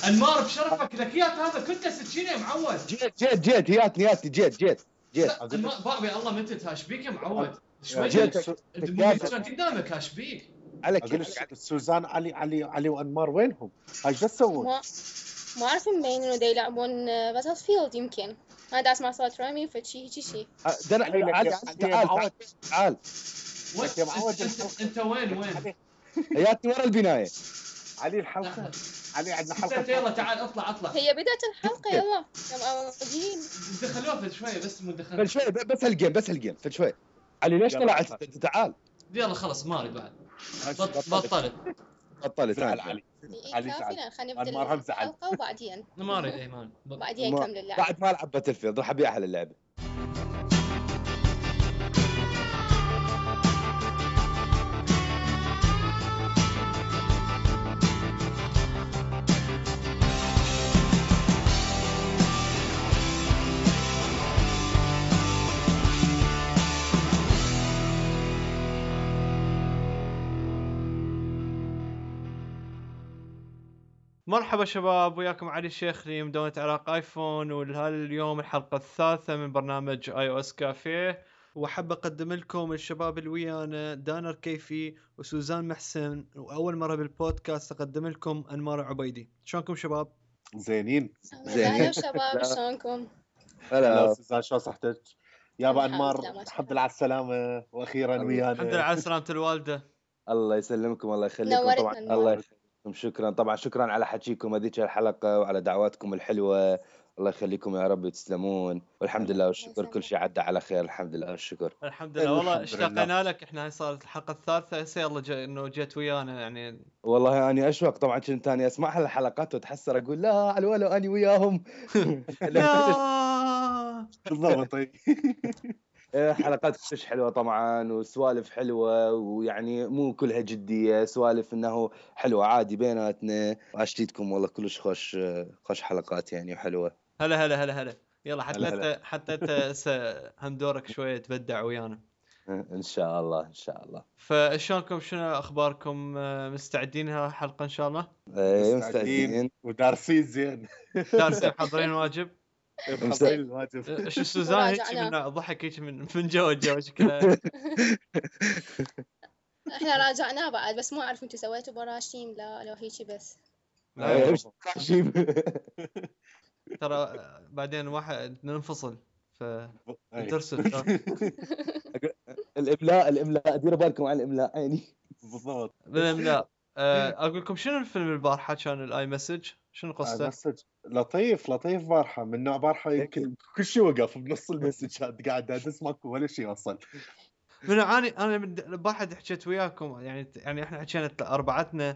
انمار بشرفك ذكيات هذا كنت سكين يا معود. جيت هياتني جيت بابي الله متى تاشبيك يا معود شوي قدامك هاشبيك اقول سوزان علي وانمار وينهم؟ ايش تسوون؟ ما اعرف مبين انه دا يلعبون باتل فيلد يمكن ما دا اسمع صوت رامي فشي تعال انت وين هياتني ورا البنايه علي الحلقه علي عندنا حلقه يلا تعال اطلع هي بدايه الحلقه يلا موجودين دخلوها في شويه بس مو دخلنا في شويه بس هالجيم في شويه علي ليش طلعت تعال يلا خلاص ماري بعد بطلت تعال علي كافينا خلينا نبدا الحلقه وبعدين ماري ايمان بعدين نكمل اللعبه بعد ما لعب باتل فيلد راح ابي احلى اللعبه. مرحبا شباب، وياكم علي الشيخري مدونة عراق ايفون، واليوم الحلقة الثالثة من برنامج اي او اس كافيه. وحب اقدم لكم الشباب اللي ويانا دانر كيفي وسوزان محسن، واول مرة بالبودكاست اقدم لكم انمار عبيدي. شلونكم شباب؟ زينين شباب شلونكم؟ هلا سوزان شو صحتك؟ يا انمار الحمد لله على السلامة واخيرا ويانا. الحمد لله على سلامة الوالدة. الله يسلمكم الله يخليكم. طبعا الله يخليكم شكرا طبعا شكرا على حكيكم هذيك الحلقة وعلى دعواتكم الحلوة. الله يخليكم يا رب تسلمون والحمد لله والشكر كل شيء عدى على خير الحمد لله والشكر. الحمد لله والله اشتقنا لك. احنا هاي صارت الحلقة الثالثة هسه يلا انه جيت ويانا يعني. والله اني اشوق طبعا كنت اني اسمع هالحلقات واتحسر اقول لا على ولا اني وياهم. بالضبط. حلقات كلش حلوة طبعا وسوالف حلوة ويعني مو كلها جدية سوالف انه حلوة عادي بيناتنا. واشتيتكم والله كلش خوش حلقات يعني وحلوة. هلا يلا حتى انت هم دورك شوية تبدع ويانا ان شاء الله. فشلونكم؟ شنو اخباركم؟ مستعدين لها حلقة ان شاء الله؟ مستعدين ودارسين زين. دارسين محضرين واجب. محضرين الواجب. شو سوزان هيك من ضحك هيك من جو شكلها. احنا راجعناه بعد بس ما اعرف انتم سويتوا براشيم لا لو هيك بس. ترى بعدين واحد ننفصل ترسل. الاملاء ديروا بالكم على الاملاء عيني. بالضبط بالاملاء. اقول لكم شنو الفيلم البارحه كان الاي مسج شنو قصته؟ مسج لطيف بارحه من نوع بارحه يمكن كل شيء وقف بنص المسج قاعد ادز ماكو ولا شيء وصل. من انا البارحه حكيت وياكم يعني احنا حكينا اربعتنا.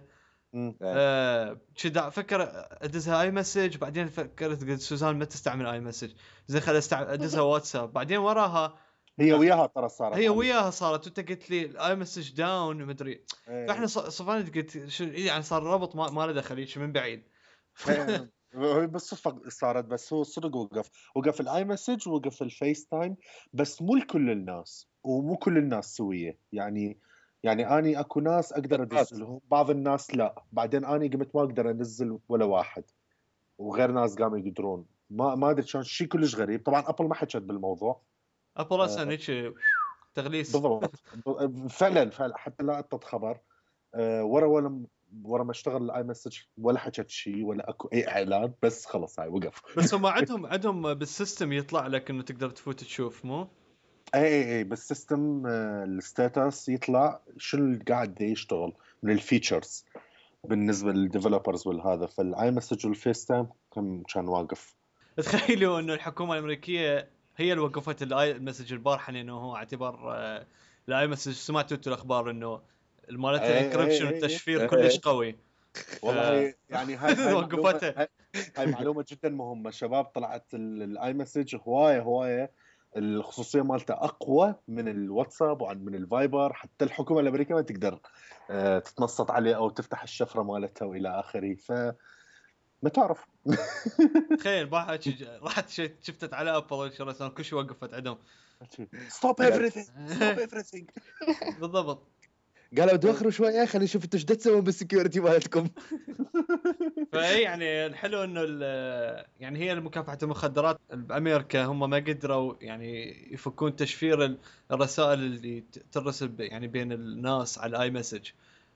كذا فكر ادزها اي مسج بعدين فكرت قلت سوزان ما تستعمل اي مسج زين خل ادزها واتساب بعدين وراها هي وياها ترى صارت وانت قلت لي الاي مسج داون مدري. فاحنا صفاني قلت شو يعني صار ربط ما له دخل من بعيد. بالصدفه صارت بس هو صدق وقف الاي مسج وقف الفيس تايم بس مو لكل الناس ومو كل الناس سويه يعني اني اكو ناس اقدر انزلهم بعض الناس لا. بعدين اني قمت ما اقدر انزل ولا واحد وغير ناس قاموا يقدرون ما ادري شلون شيء كلش غريب. طبعا ابل ما حكت بالموضوع. ابل اصلا هيك تغليس بالضبط. فعلا حتى لا اطلع خبر ورا ما اشتغل الاي مسج ولا حكت شيء ولا اكو اي اعلان بس خلص هاي وقف. بس هم عندهم بالسيستم يطلع لك انه تقدر تفوت تشوف مو اي بالسيستم الستاتس يطلع شنو اللي قاعد يشتغل من الفيتشرز بالنسبه للديفلوبرز والهذا. فالاي مسج والفيس تايم كان واقف. تخيلوا انه الحكومه الامريكيه هي اللي وقفت الاي مسج البارحه لانه هو اعتبر الاي مسج سمعتوا الاخبار انه مالته الانكربشن والتشفير كلش قوي. والله يعني هاي وقفتها. هاي معلومه جدا مهمه شباب. طلعت الاي مسج هوايه الخصوصيه مالته اقوى من الواتساب ومن الفايبر. حتى الحكومه الامريكيه ما تقدر تتنصت عليه او تفتح الشفره مالتها والى اخره. ما تعرف. تخيل راحت شفتت على ابل ان شاء الله كل شيء وقفت عندهم. stop everything. بالضبط. قالوا دوخروا شويه خلينا نشوف انتوا ايش تسوون بالسكيورتي مالتكم. فاي يعني الحلو انه يعني هي مكافحه المخدرات بامريكا هم ما قدروا يعني يفكون تشفير الرسائل اللي ترسل يعني بين الناس على الاي مسج.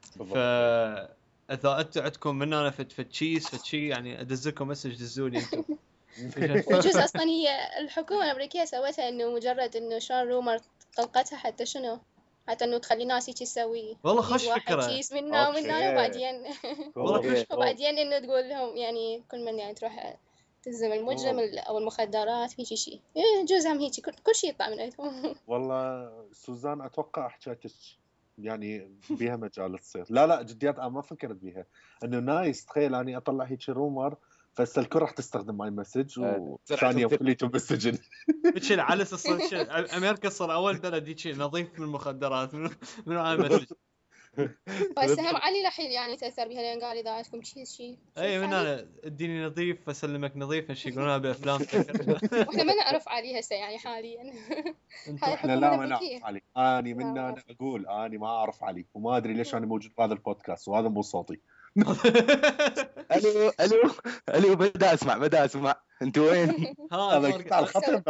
اذا انتم عندكم من انا فتشيس فتشي يعني ادزلكم مسج دزولي انتم. يجوز اصلا هي الحكومه الامريكيه سوتها انه مجرد انه شلون رومر طلقتها حتى شنو، حتى انه تخلي الناس هيك تسوي والله تجيب خش واحد فكره كيس منا ومنا وبعدين والله خش وبعدين انه تقول لهم يعني كل من يعني تروح تلزم المجرم او المخدرات هيك شيء يجوز هم هيك كل شيء يطلع من عندهم. والله سوزان اتوقع حكيتك يعني بيها مجال تصير. لا جديات انا ما فكرت بيها انه نايس. تخيل اني اطلع هيك رومر فهسه الكل راح تستخدم ماي مسج وثانيه وكليتهم بالسجن. بتشيل على اساس امريكا صار اول بلد هيك نظيف من المخدرات من اي مسج. بس هم علي راح يعني تاثر بها لان قال اذا عندكم شيء اي من انا اديني نظيف اسلمك نظيف ايش يقولونها بالافلام. واحنا ما نعرف علي هسه يعني حاليا. هاي احنا لا ما نعرف علي. اني من انا اقول اني ما اعرف علي وما ادري ليش انا موجود بهذا البودكاست وهذا مو صوتي. الو بدا اسمع انتوا وين؟ هذا قطع الخط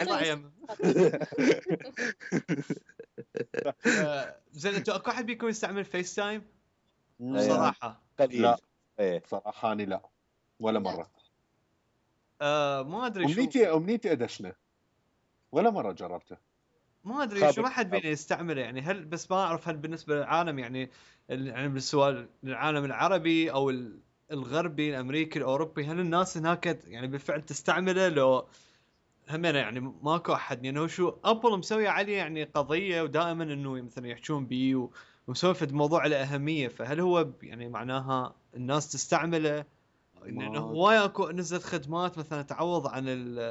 زين انتوا اكو احد بيكون يستعمل فيس تايم صراحه؟ لا صراحه اني لا ولا مره. ما ادري امنيتي ادشنا ولا مره جربته. ما ادري شو ما حد بينا يستعمله يعني. هل بس ما اعرف هل بالنسبه للعالم يعني بالسؤال للعالم العربي او الغربي الامريكي الاوروبي هل الناس هناك يعني بالفعل تستعمله لو همنا يعني ماكو احد يعني. هو شو ابل مسوي عليه يعني قضيه ودائما انه مثلا يحجون بيه ومسوي في موضوع له اهميه. فهل هو يعني معناها الناس تستعمله انه هواي اكو نزلت خدمات مثلا تعوض عن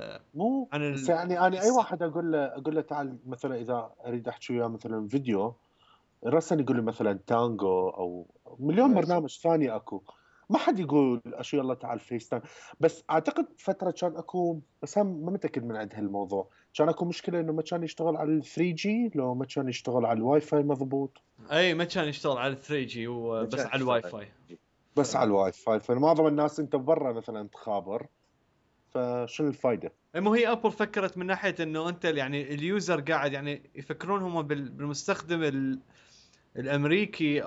مو عن بس يعني انا اي واحد اقول له تعال مثلا اذا اريد احكي وياه مثلا فيديو رسل يقول لي مثلا تانجو او مليون برنامج ثاني اكو. ما حد يقول اشو يلا تعال فيس تايم. بس اعتقد فتره كان اكو بس هم ما متاكد من عند هالموضوع. كان اكو مشكله انه ما كان يشتغل على ال 3 جي لو ما كان يشتغل على الواي فاي مضبوط. اي ما كان يشتغل على 3 جي وبس على الواي فاي. بس على الواي فاي فمعظم الناس انت برا مثلا تخابر فشنو الفائده؟ مو هي ابل فكرت من ناحيه انه انت يعني اليوزر قاعد يعني يفكرون هم بالمستخدم الامريكي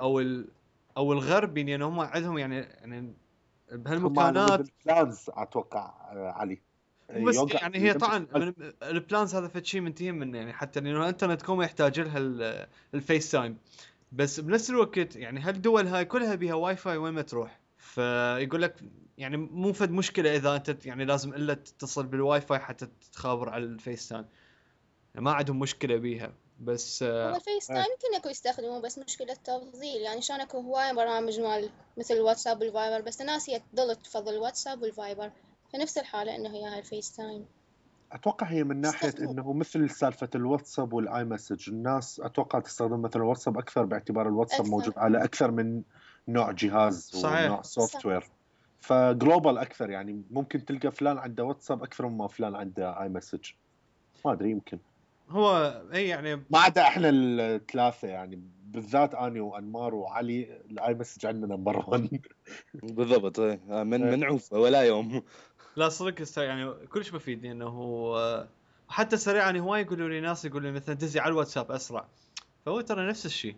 او الغربي يعني هم عندهم يعني بهالمكانات البلانز اتوقع علي بس يعني هي طبعا البلانز هذا فد شيء منتهي من يعني حتى لانه الانترنت كوم يحتاج لها الفيس تايم. بس بنفس الوقت يعني هالدول هاي كلها بها واي فاي وين ما تروح. فيقول لك يعني مو فد مشكله اذا انت يعني لازم الا تتصل بالواي فاي حتى تخابر على الفيس تايم يعني ما عندهم مشكله بيها. بس هو الفيس تايم يمكن اكو يستخدموه بس مشكله تفضيل يعني شان اكو هواي برامج مال مثل الواتساب والفايبر بس الناس هي تضل تفضل الواتساب والفايبر فنفس الحاله انه هي هاي الفيس تايم. اتوقع هي من ناحيه انه مثل سالفه الواتساب والاي مسج الناس اتوقع تستخدم مثلا الواتساب اكثر باعتبار الواتساب أكثر. موجود على اكثر من نوع جهاز صحيح. ونوع سوفت وير فجلوبال اكثر يعني ممكن تلقى فلان عنده واتساب اكثر مما فلان عنده اي مسج. ما ادري يمكن هو اي يعني ما عدا احنا الثلاثه يعني بالذات اني وانمار وعلي الاي مسج عندنا نمبر 1 بالضبط. منعوف ولا يوم. لا صدق يعني كلش مفيد لانه حتى سريع يعني هواي يقولوا لي ناس يقولوا لي مثلا دزي على الواتساب اسرع فهو ترى نفس الشيء.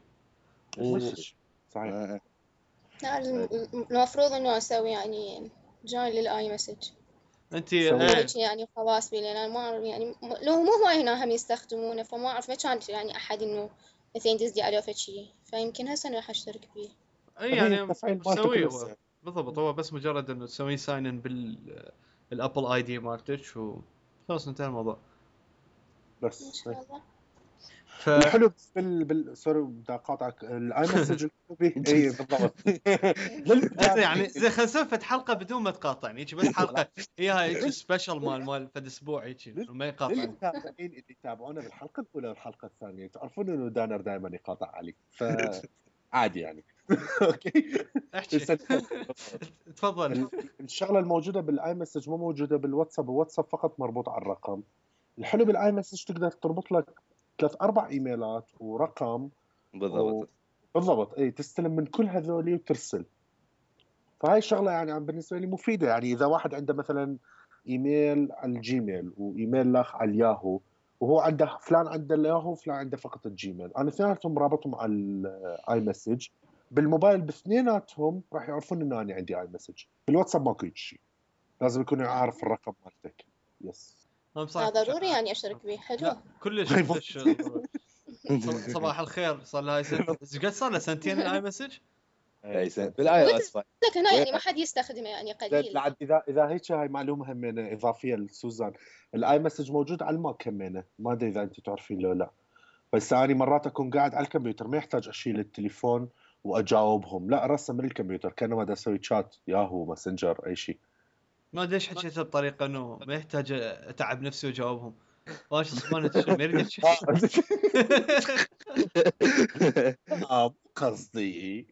صحيح. المفروض انه اسوي يعني جوين للاي مسج. انت يعني خلاص بي لان ما يعني لو مو هواي هنا هم يستخدمونه فما اعرف ما كان يعني احد انه مثلا دزي عليه فشي فيمكن هسه انا راح اشترك فيه. اي يعني تسويه هو بالضبط. هو بس مجرد انه تسوي ساين ان بالابل اي دي مالتك وخلاص انتهى الموضوع بس ان شاء الله. الحلو سوري بدي اقاطعك الاي مسج اي بالضبط. يعني زي خلينا نسوي حلقه بدون ما تقاطعني هيك بس حلقه هي هاي سبيشل مال فد اسبوع هيك ما يقاطعني. المتابعين اللي يتابعونا بالحلقه الاولى والحلقه الثانيه تعرفون انه دانر دائما يقاطع علي فعادي يعني. اوكي احكي تفضل. الشغله الموجوده بالاي مسج مو موجوده بالواتساب. الواتساب فقط مربوط على الرقم. الحلو بالاي مسج تقدر تربط لك 3-4 ايميلات ورقم بالضبط بالضبط اي تستلم من كل هذول وترسل. فهاي الشغله يعني بالنسبه لي مفيده. يعني اذا واحد عنده مثلا ايميل على الجيميل وايميل لاخ على الياهو، وهو عنده فلان عنده الياهو وفلان عنده فقط الجيميل، انا اثنيناتهم رابطهم على الاي مسج بالموبايل، باثنيناتهم راح يعرفون انه انا عندي اي مسج. بالواتساب ماكو شيء، لازم يكون عارف الرقم مالتك. يس ضروري يعني اشترك به. حلو. لا كلش كلش صباح الخير. صار لها قد صار له سنتين الاي مسج. اي بالاي او اس لك هنا يعني ما حد يستخدمه يعني قليل. اذا هيك هاي معلومه همينه اضافيه لسوزان، الاي مسج موجود على الماك همينه، ما ادري اذا انت تعرفين لو لا. بس انا مرات اكون قاعد على الكمبيوتر ما يحتاج اشيل التليفون واجاوبهم، لا رسم من الكمبيوتر كانما دا اسوي شات ياهو ماسنجر اي شيء. ما ادري ليش حكيتها بطريقه انه ما يحتاج اتعب نفسي واجاوبهم. واش اسمه ما يريد قصدي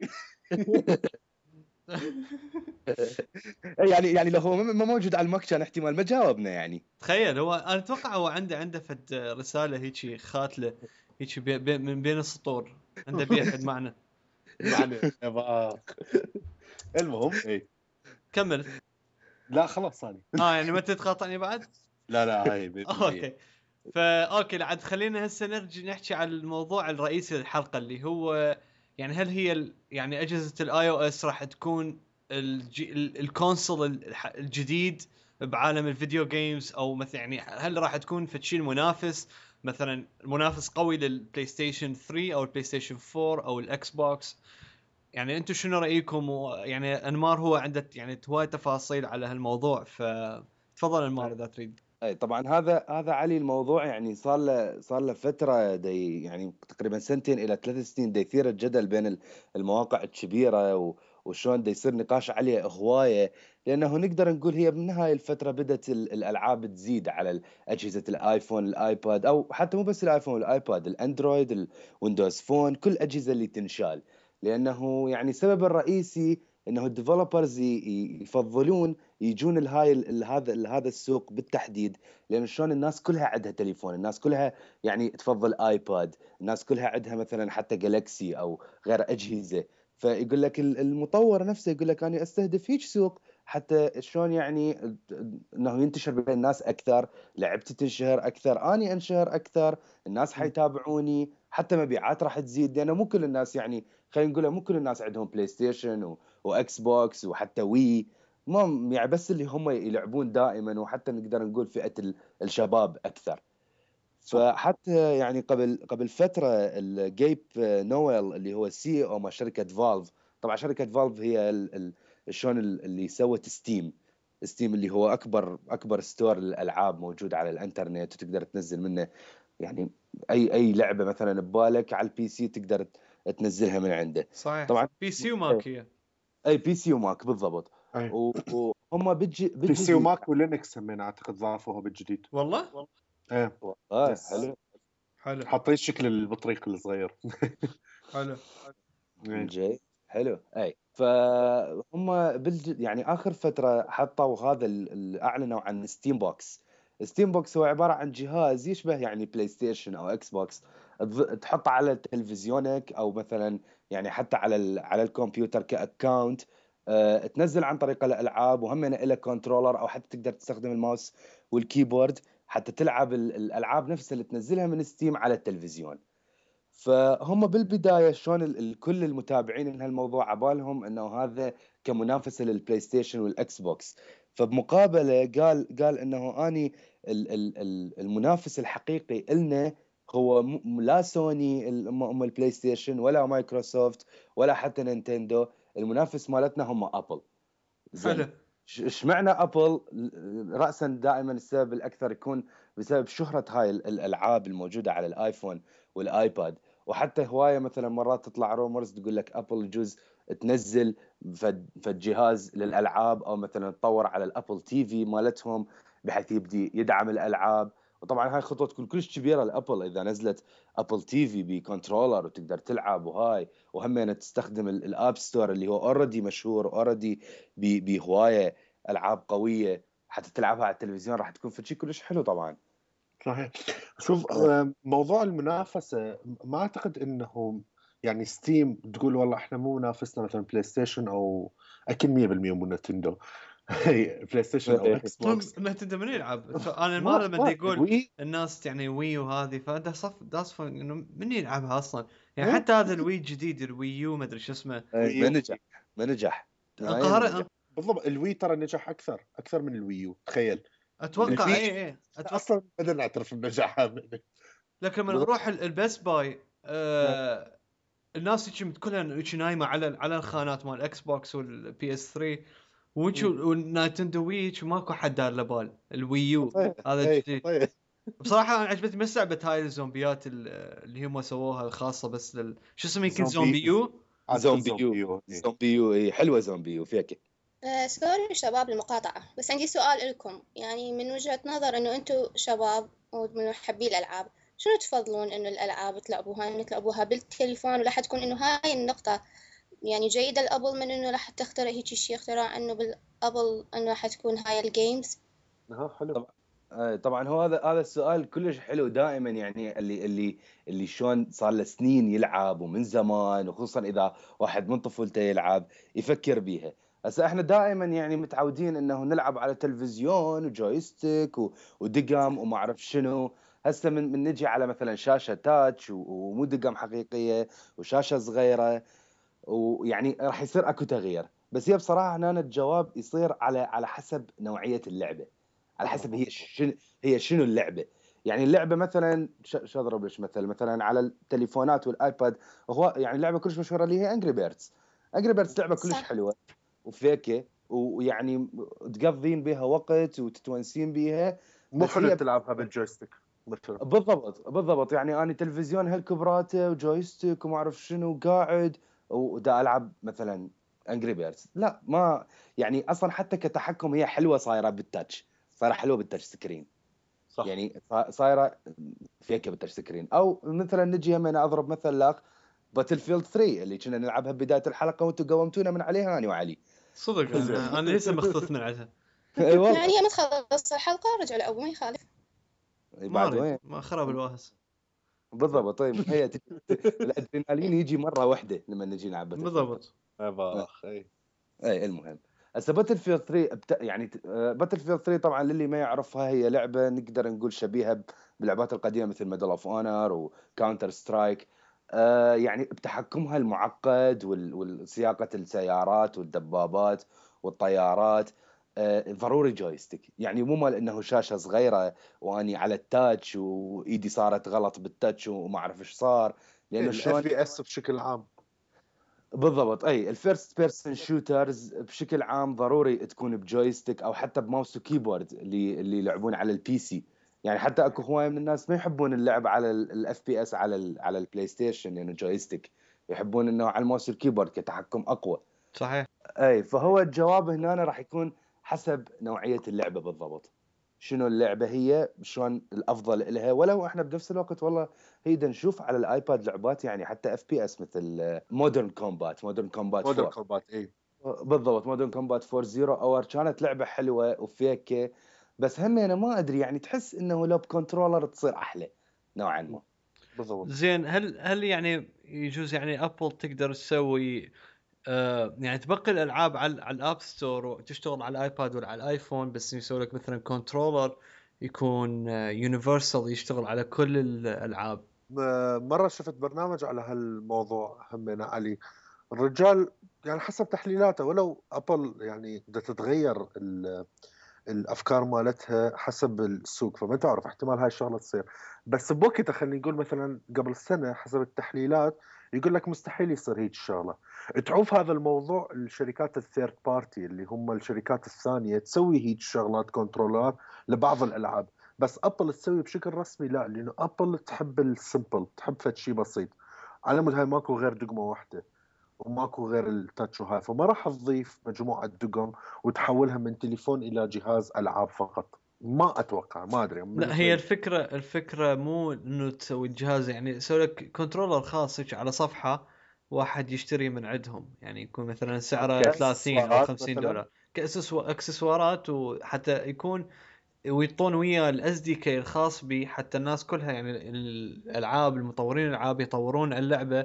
يعني لو هو ما موجود على المك كان احتمال ما جاوبنا يعني. تخيل هو انا اتوقع هو عنده فد رساله هيك خاتله هيك من بين السطور عنده بيها فد معنى. المهم اي كمل. لا خلاص ثاني يعني ما تتقاطعني بعد. لا هاي اوكي اوكي لعد خلينا هسه نرجع نحكي على الموضوع الرئيسي للحلقه اللي هو يعني هل هي يعني اجهزه الاي او اس راح تكون الكونسول الجديد بعالم الفيديو جيمز، او مثلا يعني هل راح تكون فتشي المنافس مثلا منافس قوي للبلاي ستيشن 3 او البلاي ستيشن 4 او الاكس بوكس؟ يعني انتم شنو رايكم؟ يعني انمار هو عنده يعني هواي تفاصيل على هالموضوع، فتفضل انمار اذا تريد. اي طبعا هذا علي الموضوع يعني صار له فتره دي يعني تقريبا 2 الى 3 سنين دي يثير الجدل بين المواقع الكبيره وشلون دي يصير نقاش عليه هوايه، لانه نقدر نقول هي من هاي الفتره بدات الالعاب تزيد على اجهزه الايفون الايباد، او حتى مو بس الايفون والايباد، الاندرويد الويندوز فون، كل الاجهزه اللي تنشال. لانه يعني السبب الرئيسي انه الديفلوبرز يفضلون يجون هذا السوق بالتحديد، لان شلون الناس كلها عندها تليفون، الناس كلها يعني تفضل ايباد، الناس كلها عندها مثلا حتى جالكسي او غير اجهزه. فيقول لك المطور نفسه يقول لك انا استهدف هيك سوق حتى شلون يعني انه ينتشر بين الناس اكثر، لعبتي تنشهر اكثر، اني انشهر اكثر، الناس حيتابعوني، حتى مبيعات راح تزيد. لانه مو كل الناس يعني خلينا نقول مو كل الناس عندهم بلاي ستيشن واكس بوكس وحتى وي، ما يعني بس اللي هم يلعبون دائما، وحتى نقدر نقول فئة الشباب أكثر. فحتى يعني قبل فترة الجيب نويل اللي هو السي او مال شركة فالف، طبعا شركة فالف هي شلون اللي سوت ستيم اللي هو اكبر ستور للالعاب موجود على الانترنت، وتقدر تنزل منه يعني اي لعبة مثلا ببالك على البي سي تقدر تنزلها من عنده. صحيح طبعا بي سي وماك هي اي بي سي وماك بالضبط. وهم بي سي وماك ولينكس همين اعتقد ضافوها بالجديد. والله ايه حلو حاطين شكل البطريق الصغير. حلو جاي حلو. اي فهم يعني اخر فتره حطوا هذا اعلنوا عن ستيم بوكس. ستيم بوكس هو عباره عن جهاز يشبه يعني بلاي ستيشن او اكس بوكس، تحطه على تلفزيونك او مثلا يعني حتى على الكمبيوتر كاكونت، تنزل عن طريق الالعاب، وهم له كنترولر او حتى تقدر تستخدم الماوس والكيبورد حتى تلعب الالعاب نفسها اللي تنزلها من ستيم على التلفزيون. فهم بالبدايه شلون كل المتابعين لهالموضوع عبالهم انه هذا كمنافسه للبلاي ستيشن والاكس بوكس. فبمقابله قال انه اني المنافس الحقيقي لنا هو لا سوني ام البلاي ستيشن ولا مايكروسوفت ولا حتى نينتندو، المنافس مالتنا هم ابل. حلو. ايش معنى ابل؟ راسا دائما السبب الاكثر يكون بسبب شهره هاي الالعاب الموجوده على الايفون والايباد. وحتى هوايه مثلا مرات تطلع رومرز تقول لك ابل يجوز تنزل فد جهاز للالعاب، او مثلا تطور على الابل تي في مالتهم بحيث يبدي يدعم الالعاب. وطبعا هاي خطوه تكون كلش كبيره لابل اذا نزلت ابل تي في بكنترولر وتقدر تلعب وهاي، وهم تستخدم الاب ستور اللي هو اوريدي مشهور اوريدي بهوايه العاب قويه حتى تلعبها على التلفزيون، راح تكون شيء كلش حلو طبعا. صحيح. شوف موضوع المنافسه ما اعتقد انه يعني ستيم تقول والله احنا مو منافسنا مثلا بلاي ستيشن او اكيد 100% مو نتندو هي بلاي ستيشن او اكس بوكس. نتندو من يلعب انا ما ما لما يقول وي الناس يعني وي وهذه فده صف انه من يلعبها اصلا يعني ها؟ حتى هذا الوي الجديد الوي يو ما ادري شو اسمه ما نجح ما نجح نهائياً ما نجح. القاهره بالضبط الوي ترى نجح اكثر من الويو، تخيل. اتوقع الوي اي اتوقع. اصلا بدنا نعترف بنجاحها. لكن لما اروح البيست باي الناس هيك كلها هيك نايمه على الخانات مال الاكس بوكس والبي اس 3 والنايتندو وي هيك ماكو حد دار له بال الويو هذا الجديد. بصراحه انا عجبتني بس لعبه هاي الزومبيات اللي هم سووها الخاصه بس شو اسمه يمكن زومبيو. زومبيو اي حلوه زومبيو فيك. سوري شباب المقاطعة، بس عندي سؤال لكم. يعني من وجهة نظر إنه أنتوا شباب ومن محبي الألعاب، شنو تفضلون إنه الألعاب تلعبوها بالتليفون، ولا حتكون إنه هاي النقطة يعني جيدة الأبل من إنه راح تخترع هيك شيء اختراع إنه بالأبل إنه راح تكون هاي الجيمز. حلو. طبعا هو هذا السؤال كلش حلو دائما، يعني اللي شلون صار له سنين يلعب ومن زمان، وخصوصا اذا واحد من طفولته يلعب يفكر بيها. هسه احنا دائما يعني متعودين انه نلعب على تلفزيون وجويستيك ودقم وما اعرف شنو. هسه من نجي على مثلا شاشه تاتش ومو دقم حقيقيه وشاشه صغيره، ويعني راح يصير اكو تغيير. بس هي بصراحه هنا الجواب يصير على حسب نوعيه اللعبه، على حسب هي شنو اللعبه. يعني اللعبه مثلا شو اضرب لك مثلا على التليفونات والايباد، هو يعني لعبه كلش مشهوره اللي هي انجري بيردز. انجري بيردز لعبه كلش صح. حلوه وفيكه، ويعني تقضين بها وقت وتتونسين بها. مو بس حلو هي تلعبها بالجويستيك مثلا. بالضبط يعني انا تلفزيون هالكبراته وجويستيك وما اعرف شنو قاعد ودا العب مثلا انجري بيردز. لا ما يعني اصلا حتى كتحكم هي حلوه، صايره بالتاتش، صايره حلوه بالتاتش سكرين. صح. يعني صايره فيك بالتاتش سكرين. او مثلا نجي هم انا اضرب مثل لاخ باتل فيلد 3 اللي كنا نلعبها بدايه الحلقه وانتم قومتونا من عليها انا وعلي. صدق انا لسه مخطوط من عندها. اي والله يعني هي ما تخلص الحلقة رجع لأبو ما يخالف. ما بعد وين اريد ما خرب الواهس. بالضبط. طيب هي الادرينالين يجي مره واحده لما نجي نلعب باتل فيلد. بالضبط. اي المهم هسه باتل فيلد 3 يعني باتل فيلد 3 طبعا للي ما يعرفها هي لعبه نقدر نقول شبيهه باللعبات القديمه مثل ميدل اوف اونر وكاونتر سترايك. يعني بتحكمها المعقد وسياقه السيارات والدبابات والطيارات. ضروري جويستيك، يعني مو مال انه شاشه صغيره واني على التاتش وايدي صارت غلط بالتاتش وما اعرف ايش صار، لانه الاف شلون بي اس بشكل عام. بالضبط. اي الفيرست بيرسون شوترز بشكل عام ضروري تكون بجويستيك او حتى بماوس وكيبورد اللي يلعبون على البي سي. يعني حتى اكو هوايه من الناس ما يحبون اللعب على الاف بي اس على البلاي ستيشن لانه جويستيك، يحبون انه على الماوس والكيبورد كتحكم اقوى. صحيح. اي فهو الجواب هنا راح يكون حسب نوعيه اللعبه بالضبط، شنو اللعبه هي شلون الافضل لها. ولو احنا بنفس الوقت والله هي نشوف على الايباد لعبات يعني حتى اف بي اس مثل مودرن كومبات 4. اي بالضبط مودرن كومبات 4 زيرو اور كانت لعبه حلوه وفيكه. بس هم انا ما ادري يعني تحس انه لو بكنترولر تصير احلى نوعا ما. بالضبط. زين هل يعني يجوز يعني ابل تقدر تسوي يعني تبقي الالعاب على الاب ستور وتشتغل على الايباد ولا على الايفون، بس يسوي لك مثلا كنترولر يكون يونيفرسال يشتغل على كل الالعاب. مرة شفت برنامج على هالموضوع همنا علي الرجال، يعني حسب تحليلاته ولو ابل يعني بدها تتغير الافكار مالتها حسب السوق، فما تعرف احتمال هاي الشغله تصير. بس بوقتها خلينا نقول مثلا قبل سنه حسب التحليلات يقول لك مستحيل يصير هيك الشغله. تعوف هذا الموضوع الشركات الثيرد بارتي اللي هم الشركات الثانيه تسوي هيك شغلات كنترولات لبعض الالعاب، بس ابل تسوي بشكل رسمي لا، لانه ابل تحب السمبل، تحب فد شيء بسيط. على مود هاي ماكو غير دقمه واحده وماكو غير التاتش وهاي، فما راح تضيف مجموعة دقم وتحولها من تليفون إلى جهاز ألعاب فقط. ما أتوقع، ما أدري لا هي الفكره مو انه تسوي الجهاز، يعني تسوي لك كنترولر خاص هيك على صفحه واحد يشتري من عندهم، يعني يكون مثلا سعره 30 او 50 دولار اكسسوارات، وحتى يكون ويطون وياه الاس دي كي الخاص به حتى الناس كلها يعني الالعاب المطورين الالعاب يطورون اللعبه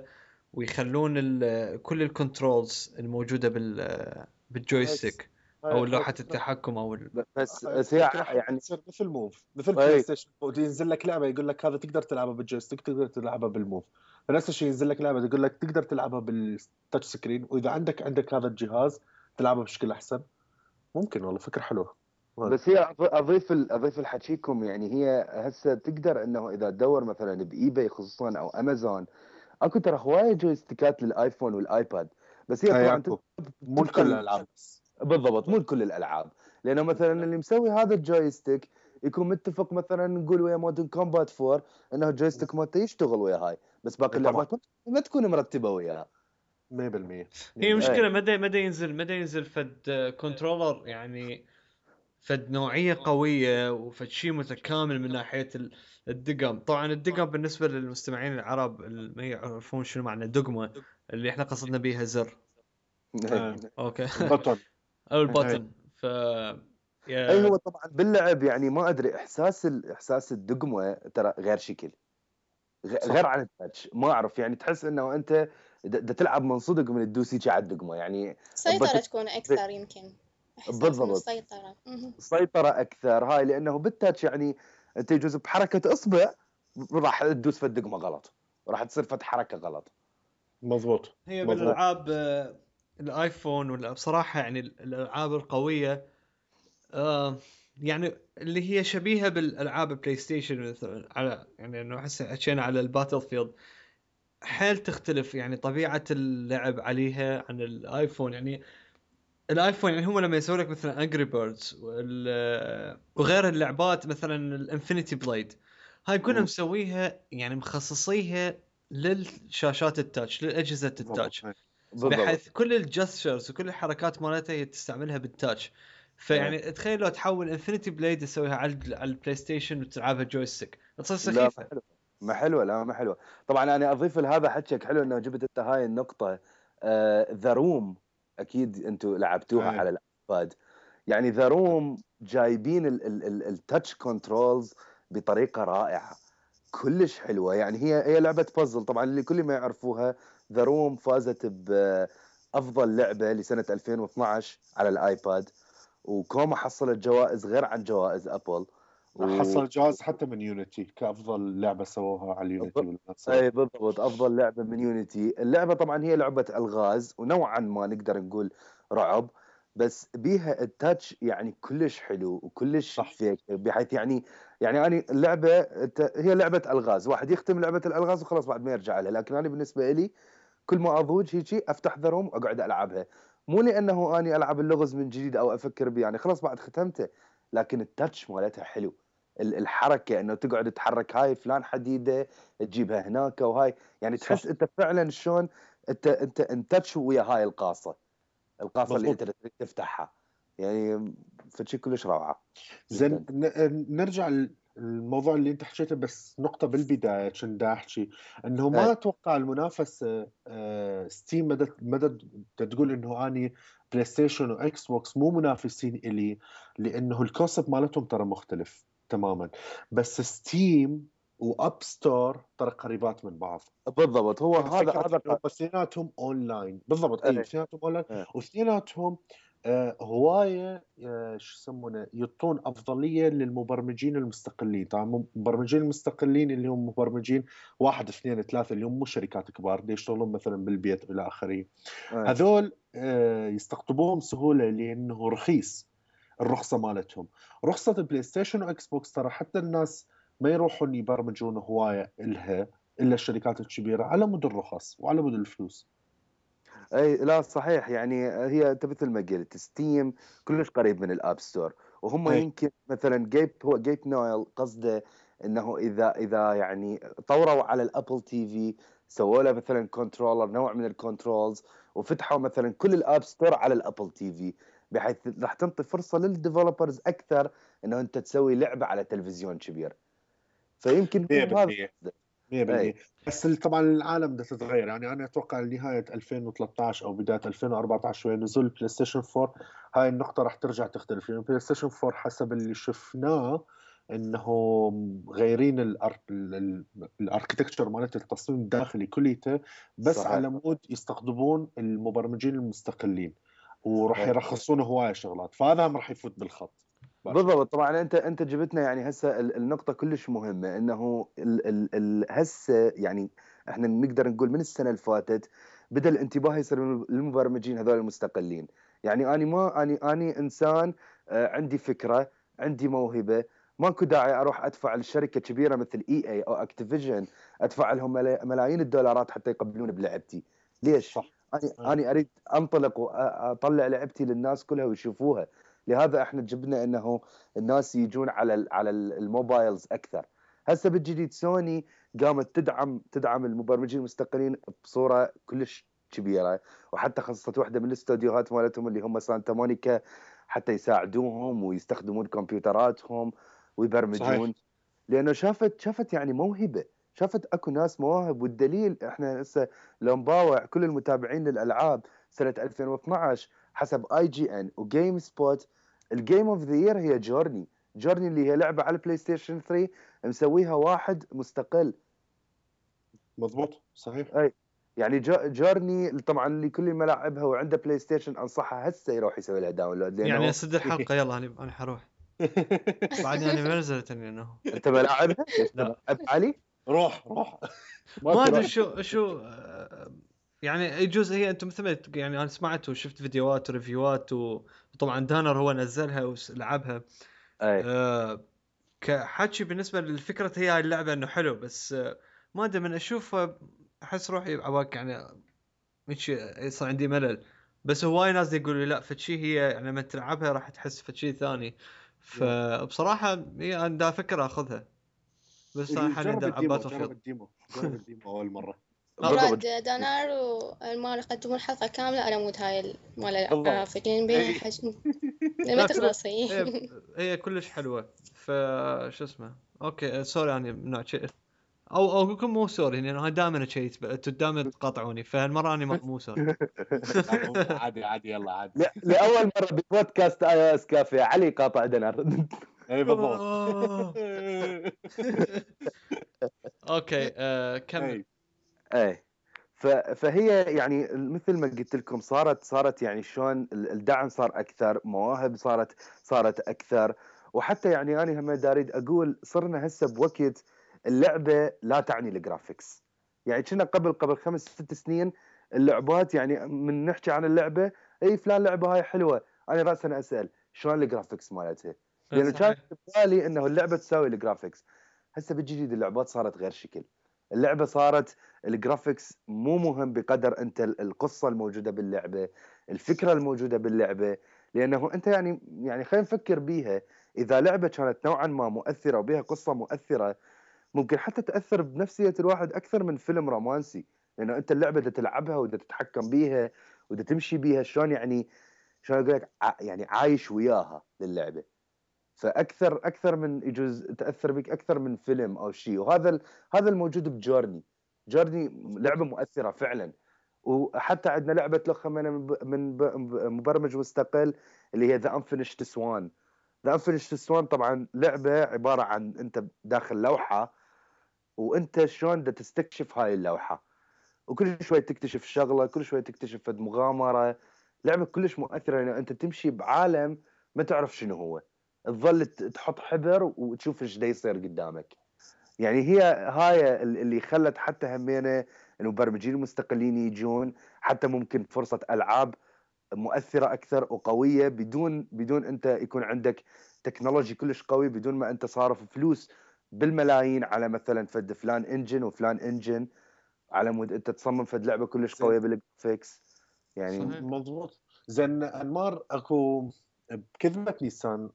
ويخلون كل الكنترولز الموجوده بالجويستيك او لوحه التحكم او بس هي يعني تصير مثل موف، مثل بلاي ستيشن. ينزل لك لعبه يقول لك هذا تقدر تلعبها بالجويستيك، تقدر تلعبها بالموف. فنفس الشيء ينزل لك لعبه يقول لك تقدر تلعبها بالتاتش سكرين، واذا عندك هذا الجهاز تلعبها بشكل احسن. ممكن والله فكره حلوه. بس هي اضيف لحكيكم، يعني هي هسه تقدر انه اذا تدور مثلا بايباي خصوصا او امازون، اكو ترى هوايه جويستيكات للايفون والايباد. بس هي طبعا مو كل الالعاب. بالضبط مو كل الالعاب، لانه مثلا اللي مسوي هذا الجويستيك يكون متفق مثلا نقول ويا مودرن كومبات 4 انه الجويستيك مالته يشتغل ويا هاي، بس باقي اللعبات ما تكون مرتبه وياها 100%. هي مشكله مدى ينزل فد كنترولر، يعني فد نوعيه قويه وفد شيء متكامل من ناحيه الدقم. طبعا الدقم بالنسبه للمستمعين العرب اللي ما يعرفون شنو معنى دقمه، اللي احنا قصدنا بيها زر. اوكي البطن او البطن. اي هو طبعا باللعب يعني ما ادري احساس الدقمه ترى غير شكل، غير عن التاتش. ما اعرف يعني تحس انه انت تلعب من صدق من الدوسي على الدقمه، يعني سيطرة تكون اكثر يمكن. بالضبط سيطرة اكثر هاي، لانه بالتاتش يعني انت يجوز بحركه اصبع راح تدوس في الدقمه غلط، راح تصير فت حركه غلط. مضبوط. هي بالالعاب الايفون ولا بصراحه يعني الالعاب القويه يعني اللي هي شبيهه بالالعاب بلاي ستيشن مثلا، على يعني انه احس حكينا على الباتل فيلد حيل تختلف يعني طبيعه اللعب عليها عن الايفون. يعني الايفون يعني هم لما يسووا لك مثلا انجري بيردز وغير اللعبات مثلا الانفينيتي بلايد، هاي كلها مسويها يعني مخصصيها للشاشات التاتش، للاجهزه التاتش، بحيث كل الجستشرز وكل الحركات مالتها هي تستعملها بالتاتش. فيعني تخيل لو تحول انفينيتي بلايد تسويها على البلاي ستيشن وتلعبها جويستيك تصير سخيفه. ما حلوه لا ما حلوه. طبعا انا اضيف لهذا حكيك حلو انه جبت انت هاي النقطه. ذا روم اكيد انتم لعبتوها على الايباد. يعني ذا روم جايبين التاتش كنترولز بطريقه رائعه كلش حلوه. يعني هي لعبه بازل طبعا اللي كل ما يعرفوها. ذا روم فازت بافضل لعبه لسنه 2012 على الايباد، وكوما حصلت جوائز غير عن جوائز ابل. حصل جوائز حتى من يونيتي كافضل لعبه سووها على اليونيتي. اي بالضبط افضل لعبه من يونيتي. اللعبه طبعا هي لعبه الغاز ونوعا ما نقدر نقول رعب، بس بيها التاتش يعني كلش حلو وكلش فيك، بحيث يعني اني اللعبه هي لعبه الغاز، واحد يختم لعبه الالغاز وخلاص بعد ما يرجع لها. لكن انا بالنسبه لي كل ما اضوج هيجي افتح ذا روم واقعد العبها، مو لانه اني العب اللغز من جديد او افكر بيه، يعني خلاص بعد ختمته، لكن التاتش مالتها حلو. الحركه انه تقعد تحرك هاي فلان حديده تجيبها هناك وهاي، يعني تحس انت فعلا شلون انت انتاتش ويا هاي القاصه اللي انت تفتحها، يعني فشي كلش روعه. زين نرجع الموضوع اللي انت حكيته، بس نقطة بالبداية كنت احكي انه ما اتوقع المنافسة ستيم مدى تقول انه اني بلاي ستيشن واكس بوكس مو منافسين الي، لانه الكونسبت مالتهم ترى مختلف تماما. بس ستيم واب ستور ترى قريبات من بعض. بالضبط هو هذا اثنيناتهم اونلاين. بالضبط اي اثنيناتهم اونلاين، واثنيناتهم هوايه شو يسمونه يعطون افضليه للمبرمجين المستقلين. طبعا المبرمجين المستقلين اللي هم مبرمجين 1 2 3 اللي هم مو شركات كبار اللي يشتغلون مثلا بالبيت الى اخره، هذول يستقطبوهم سهوله لانه رخيص. الرخصه مالتهم رخصه البلاي ستيشن واكس بوكس ترى حتى الناس ما يروحون يبرمجون هوايه الها الا الشركات الكبيره على مود الرخص وعلى مود الفلوس. اي لا صحيح، يعني هي انت مثل ما قلت ستيم كلش قريب من الاب ستور، وهم يمكن مثلا جيب نويل قصده انه اذا يعني طوروا على الابل تي في، سووا له مثلا كنترولر نوع من الكنترولز، وفتحوا مثلا كل الاب ستور على الابل تي في، بحيث راح تنطي فرصه للديفلوبرز اكثر انه انت تسوي لعبه على تلفزيون كبير. فيمكن 100%. بس طبعا العالم ده تتغير. يعني انا اتوقع نهايه 2013 او بدايه 2014 شوي نزول بلاي ستيشن 4 هاي النقطه راح ترجع تختلف، لان بلاي ستيشن 4 حسب اللي شفناه انه غيرين الاركتكتشر مالت التصميم الداخلي كليته، بس صحيح. على مود يستقطبون المبرمجين المستقلين، وراح إيه. يرخصون هوايه شغلات، فهذا هم راح يفوت بالخط. بالضبط. طبعا انت جبتنا يعني هسه النقطه كلش مهمه، انه هسه يعني احنا نقدر نقول من السنه اللي فاتت بدا الانتباه يصير للمبرمجين هذول المستقلين. يعني اني انسان عندي فكره، عندي موهبه، ماكو داعي اروح ادفع لشركه كبيره مثل اي او اكتيفيجن، ادفع لهم ملايين الدولارات حتى يقبلون بلعبتي. ليش؟ صح. اني اريد انطلق واطلع لعبتي للناس كلها ويشوفوها. لهذا احنا جبنا انه الناس يجون على الموبايلز اكثر. هسه بالجديد سوني قامت تدعم المبرمجين المستقلين بصوره كلش كبيره، وحتى خصصت واحده من الاستوديوهات مالتهم اللي هم سانتا مونيكا حتى يساعدوهم ويستخدمون كمبيوتراتهم ويبرمجون. صحيح. لانه شافت يعني موهبه، شافت اكو ناس مواهب. والدليل احنا هسه لو نباوع كل المتابعين للالعاب سنه 2012 حسب IGN وجيم سبوت، الجيم اوف ذا يير هي جورني اللي هي لعبه على البلاي ستيشن 3 مسويها واحد مستقل. مضبوط. صحيح. اي يعني جورني طبعا اللي كل ملاعبها وعنده بلاي ستيشن انصحها هسه يروح يسوي لها داونلود، لانه يعني اسد الحلقه يلا انا حروح بعد يعني ما نزلت انه انت ملاعبها ليش لا ملاعب علي. روح ما ادري تروح. شو يعني يجوز هي انتم مثل يعني انا سمعت وشفت فيديوهات وريفيوات وطبعا دانر هو نزلها ولعبها. اي كحكي بالنسبه للفكره هي هاي اللعبه انه حلو، بس ما ادري من اشوف احس روحي عواك يعني مش يصير عندي ملل. بس هواي ناس يقولوا لي لا فشي هي يعني لما تلعبها راح تحس فشي ثاني. فبصراحه هي انا دا افكر اخذها، بس انا حاليا جرب دا العب الديمو، باتل فيلد. جرب الديمو اول مره. بالضبط. مراد دانار والمال يقدمون الحلقة كاملة على مود هاي مال الألعاب، بالضبط. فكين بينها إي. حجم لا ما كل تخلص هي. هي كلش حلوه. فشو اسمه اوكي سوري يعني من نوع شيء او اقول لكم مو سوري لانه يعني دائما شيء انتم دائما تقاطعوني، فهالمره انا مو سوري. عادي يلا عادي. لاول مره ببودكاست iOS كافيه علي قاطع دنر. اي بالضبط. اوكي كمل. اي. ايه. فهي يعني مثل ما قلت لكم صارت يعني شلون الدعم صار اكثر، مواهب صارت اكثر. وحتى يعني انا هم اريد اقول صرنا هسه بوقت اللعبه لا تعني الجرافيكس. يعني كنا قبل 5-6 سنين اللعبات يعني من نحكي عن اللعبه اي فلان لعبه هاي حلوه، انا راسا اسال شلون الجرافيكس مالتها، لانه كان صحيح. بالي انه اللعبه تساوي الجرافيكس. هسه بالجديد اللعبات صارت غير شكل. اللعبه صارت الجرافيكس مو مهم بقدر انت القصه الموجوده باللعبه، الفكره الموجوده باللعبه. لانه انت يعني خلينا نفكر بيها، اذا لعبه كانت نوعا ما مؤثره وبها قصه مؤثره ممكن حتى تاثر بنفسيه الواحد اكثر من فيلم رومانسي. لانه انت اللعبه بدك تلعبها وبدك تتحكم بيها وبدك تمشي بيها شلون يعني شلون اقول لك يعني عايش وياها للعبه. فاكثر من يجوز تاثر بك اكثر من فيلم او شيء. هذا الموجود بجورني. جورني لعبه مؤثره فعلا. وحتى عندنا لعبه لخمنا من مبرمج مستقل اللي هي ذا انفينيشد سوان. ذا انفينيشد سوان طبعا لعبه عباره عن انت داخل لوحه وانت شلون بدك تستكشف هاي اللوحه، وكل شوي تكتشف شغله، كل شوي تكتشف فد مغامره. لعبه كلش مؤثره لان انت تمشي بعالم ما تعرف شنو هو، تظل تحط حبر وتشوف ايش دا يصير قدامك. يعني هي هاي اللي خلت حتى همينه المبرمجين المستقلين يجون، حتى ممكن فرصه العاب مؤثره اكثر وقويه بدون انت يكون عندك تكنولوجي كلش قوي، بدون ما انت صارف فلوس بالملايين على مثلا فد فلان انجن وفلان انجن على مود انت تصمم فد لعبه كلش قويه بالجرافيكس يعني. صحيح. مضبوط. زين انمار، اكو بكذبة نيسان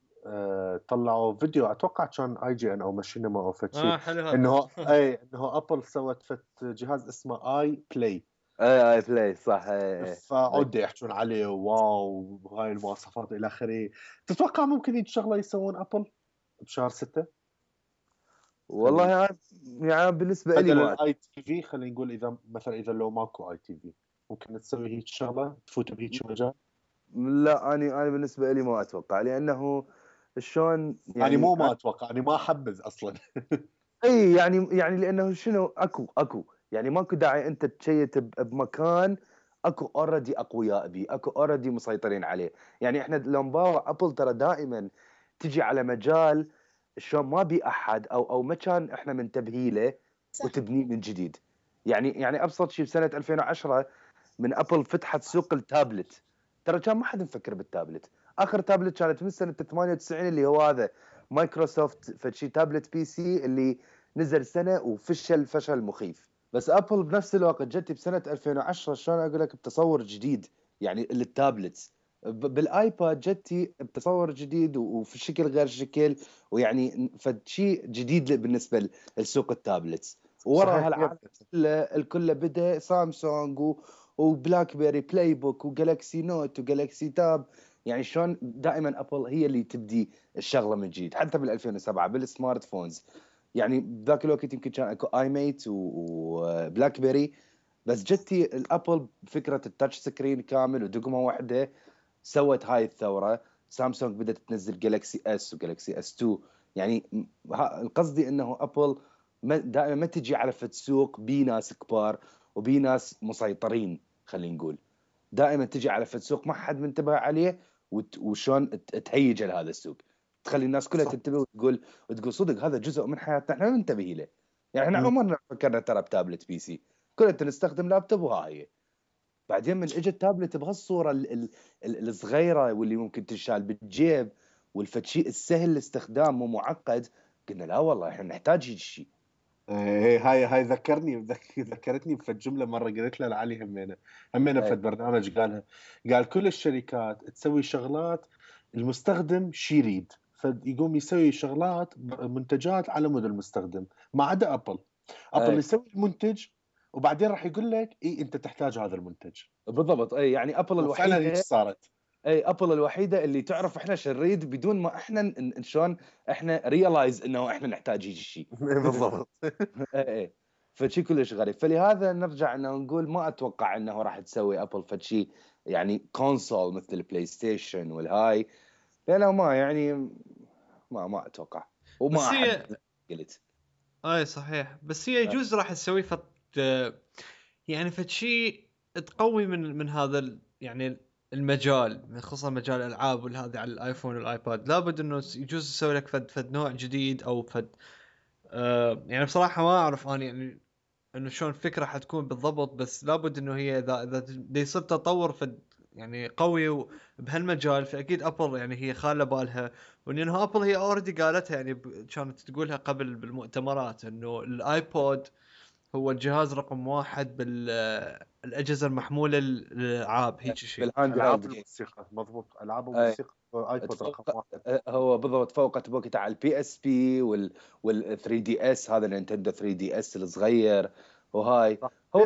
طلعوا فيديو، اتوقع كان IGN او ماشينما او شيء، حلو هذا. انه ابل سوت فت جهاز اسمه اي بلاي. اي بلاي صح. اي فعود يحجون عليه واو وهاي المواصفات الى اخره. تتوقع ممكن يجي شغله يسوون ابل بشهر 6 والله يعني بالنسبه لي بدل ما الاي تي في؟ خلينا نقول اذا مثلا لو ماكو اي تي في ممكن تسوي هيك شغله تفوت بهيك مجال. لا، انا بالنسبه لي ما اتوقع. لانه شلون يعني مو ما اتوقع، يعني ما احبذ اصلا. اي يعني لانه شنو اكو يعني ماكو داعي انت تشيت بمكان اكو اوريدي اقوياء بي، اكو اوريدي مسيطرين عليه. يعني احنا لو نباوع ابل ترى دائما تجي على مجال شلون ما بي احد او مكان احنا منتبهي له وتبنيه من جديد. يعني ابسط شيء بسنه 2010 من ابل فتحت سوق التابلت، ترى كان ما حد مفكر بالتابلت. اخر تابلت كانت من سنه 98 اللي هو هذا مايكروسوفت فشي تابلت بي سي اللي نزل سنه فشل مخيف. بس ابل بنفس الوقت جت بسنه 2010 شلون اقول لك بتصور جديد يعني للتابلتس. بالايباد جتي بتصور جديد وفي شكل غير شكل، ويعني فشي جديد بالنسبه لسوق التابلتس. ورا هالعالم الكل بدا سامسونج وبلاك بيري بلاي بوك وجالكسي نوت وجالكسي تاب. يعني شلون دائما ابل هي اللي تبدي الشغله من جديد. حتى بال 2007 بالسمارت فونز، يعني بذاك الوقت يمكن كان اكو اي ميت وبلاك بيري، بس جتي الابل بفكره التاتش سكرين كامل ودقمه واحده سوت هاي الثوره. سامسونج بدات تنزل جالكسي اس وجالكسي اس 2. يعني قصدي انه ابل دائما ما تجي على فد سوق بي ناس كبار وبي ناس مسيطرين، خلينا نقول دائما تجي على فد سوق ما حد منتبه عليه وشون تهيج لهذا السوق، تخلي الناس كلها تنتبه وتقول صدق هذا جزء من حياتنا احنا ما ننتبه له. يعني احنا عمرنا فكرنا ترى بتابلت بي سي، كلنا نستخدم لابتوب وها هي. بعدين من اجى التابلت بهالصوره الصغيره واللي ممكن تنشال بالجيب والفتشي السهل الاستخدام مو معقد، قلنا لا والله احنا نحتاج هيك شيء. هاي ذكرتني بفد جمله مره قلت لها لعلي همينه في برنامج قالها، قال كل الشركات تسوي شغلات المستخدم شي يريد، فيقوم يسوي شغلات منتجات على مود المستخدم، ما عدا ابل يسوي المنتج وبعدين راح يقول لك اي انت تحتاج هذا المنتج بالضبط. اي يعني ابل الوحيده الوحيده صارت ابل الوحيده اللي تعرف احنا شو نريد بدون ما احنا شلون احنا ريلايز انه احنا نحتاج هيك شيء. بالضبط. اي فشي كلش غريب. فلهذا نرجع انه نقول ما اتوقع انه راح تسوي ابل فشي يعني كونسول مثل البلاي ستيشن والهاي، لانه ما يعني ما اتوقع وما بس هي احب قلت. اي صحيح، بس هي يجوز راح تسوي يعني فشي تقوي من هذا يعني المجال، خصوصا مجال الالعاب والهذا على الايفون والايباد. لابد انه يجوز يسوي لك فد نوع جديد او فد يعني بصراحه ما اعرف انا يعني انه شلون الفكره حتكون بالضبط، بس لابد انه هي اذا يصير تطور فد يعني قوي بهالمجال، فاكيد ابل يعني هي خاله بالها. وانه ابل هي اوريدي قالتها يعني كانت تقولها قبل بالمؤتمرات انه الايبود هو الجهاز رقم 1 بالاجهزه المحموله للالعاب هيك شيء. العاب الموسيقى مضبوط، العاب الموسيقى ايبود رقم 1 هو بالضبط فوقت بوقت على البي اس بي وال 3 دي اس، هذا النينتندو 3 دي اس الصغير وهاي. هو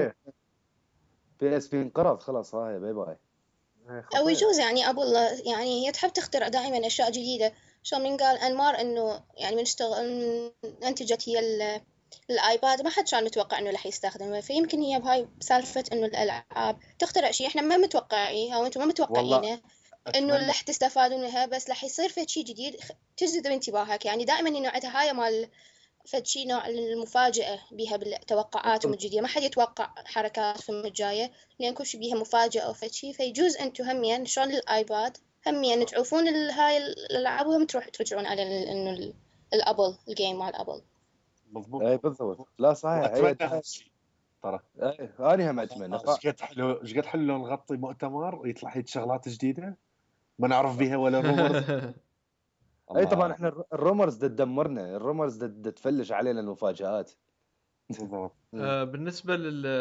بي اس بي انقرض خلاص، هاي باي باي. او يجوز يعني ابل يعني هي تحب تخترع دائما اشياء جديده. شو من قال انمار انه يعني من انتجت هي الايباد ما حد كان متوقع انه راح يستخدمه، فيمكن هي بهاي بسالفه انه الالعاب تخترع شيء احنا ما متوقعين او انتم ما متوقعينه انه راح تستفادون منها، بس راح يصير في شيء جديد تجذب انتباهك. يعني دائما انه عندها هاي مال فد شيء نوع المفاجأة بيها بالتوقعات الجديدة، ما حد يتوقع حركاتهم الجاية لأن كل شيء بيها مفاجأة أو فد شيء. فيجوز أنتم همين شلون الآيباد همين تعوفون هاي الألعاب وهم ترجعون على إنه الأبل الجيم مال الأبل. مضبوط. اي بالضبط. لا صحيح اتمنى ترى. انا هم اتمنى. ايش قد حلو لو نغطي مؤتمر ويطلع هيك شغلات جديده ما نعرف بيها ولا رومرز. اي طبعا احنا الرومرز تدمرنا، الرومرز تفلش علينا المفاجآت. بالضبط. بالنسبه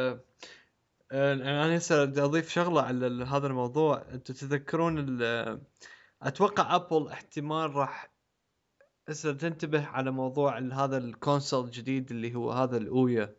انا هسه بدي اضيف شغله على هذا الموضوع. انتم تذكرون اتوقع ابل احتمال راح هسه تنتبه على موضوع هذا الكونسول الجديد اللي هو هذا الاويا.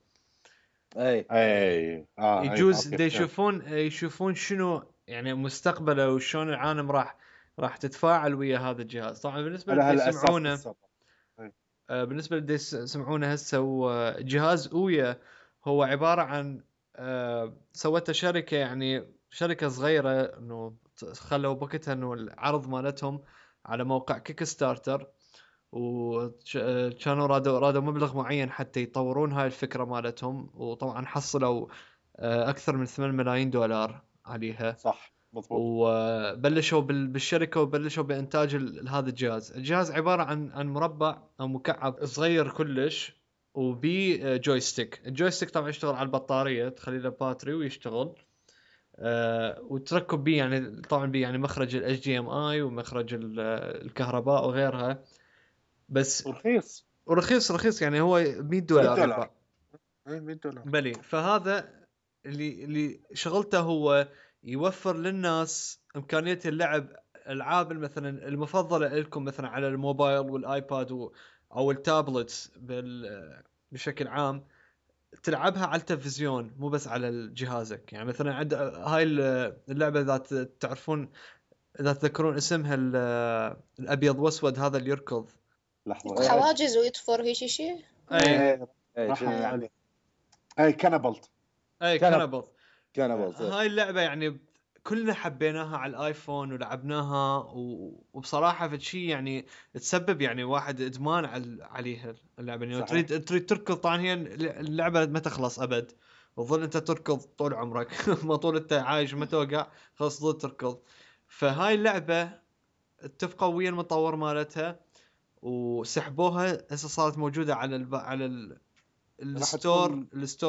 اي يجوز يشوفون شنو يعني مستقبله وشلون العالم راح تتفاعل ويا هذا الجهاز. طبعا بالنسبه اللي يسمعونه بالنسبه اللي يسمعونه هسه هو جهاز اويا هو عباره عن سوته شركه، يعني شركه صغيره انه خلوا بوقتها انه العرض مالتهم على موقع كيك ستارتر، وكانوا رادوا مبلغ معين حتى يطورون هاي الفكرة مالتهم، وطبعا حصلوا أكثر من 8 ملايين دولار عليها. صح مضبوط. وبلشوا بالشركة وبلشوا بإنتاج هذا الجهاز. الجهاز عبارة عن مربع أو مكعب صغير كلش، وبي جويستيك. الجويستيك طبعا يشتغل على البطارية، تخلي له باتري ويشتغل. وتركب بيه يعني طبعا بيه يعني مخرج ال HDMI ومخرج الكهرباء وغيرها. بس ورخيص يعني هو $100 $100 بلي. فهذا اللي شغلته هو يوفر للناس إمكانية اللعب ألعاب مثلا المفضلة لكم مثلا على الموبايل والآيباد أو التابلت بشكل عام، تلعبها على التلفزيون مو بس على جهازك. يعني مثلا عند هاي اللعبة ذات تعرفون إذا تذكرون اسمها الأبيض وأسود، هذا اللي يركض لحظة. حواجز ويطفر هيك شيء. اي كنبلت. هاي اللعبة يعني كلنا حبيناها على الايفون ولعبناها وبصراحة في شيء يعني تسبب يعني واحد ادمان عليها اللعبة. يعني تريد تركض. طبعا هي اللعبة ما تخلص ابد، وظل انت تركض طول عمرك ما طول انت عايش ما توقع خلاص ظل تركض. فهاي اللعبة اتفقوا ويا المطور مالتها وسحبوها، هسه صارت موجودة على الستور.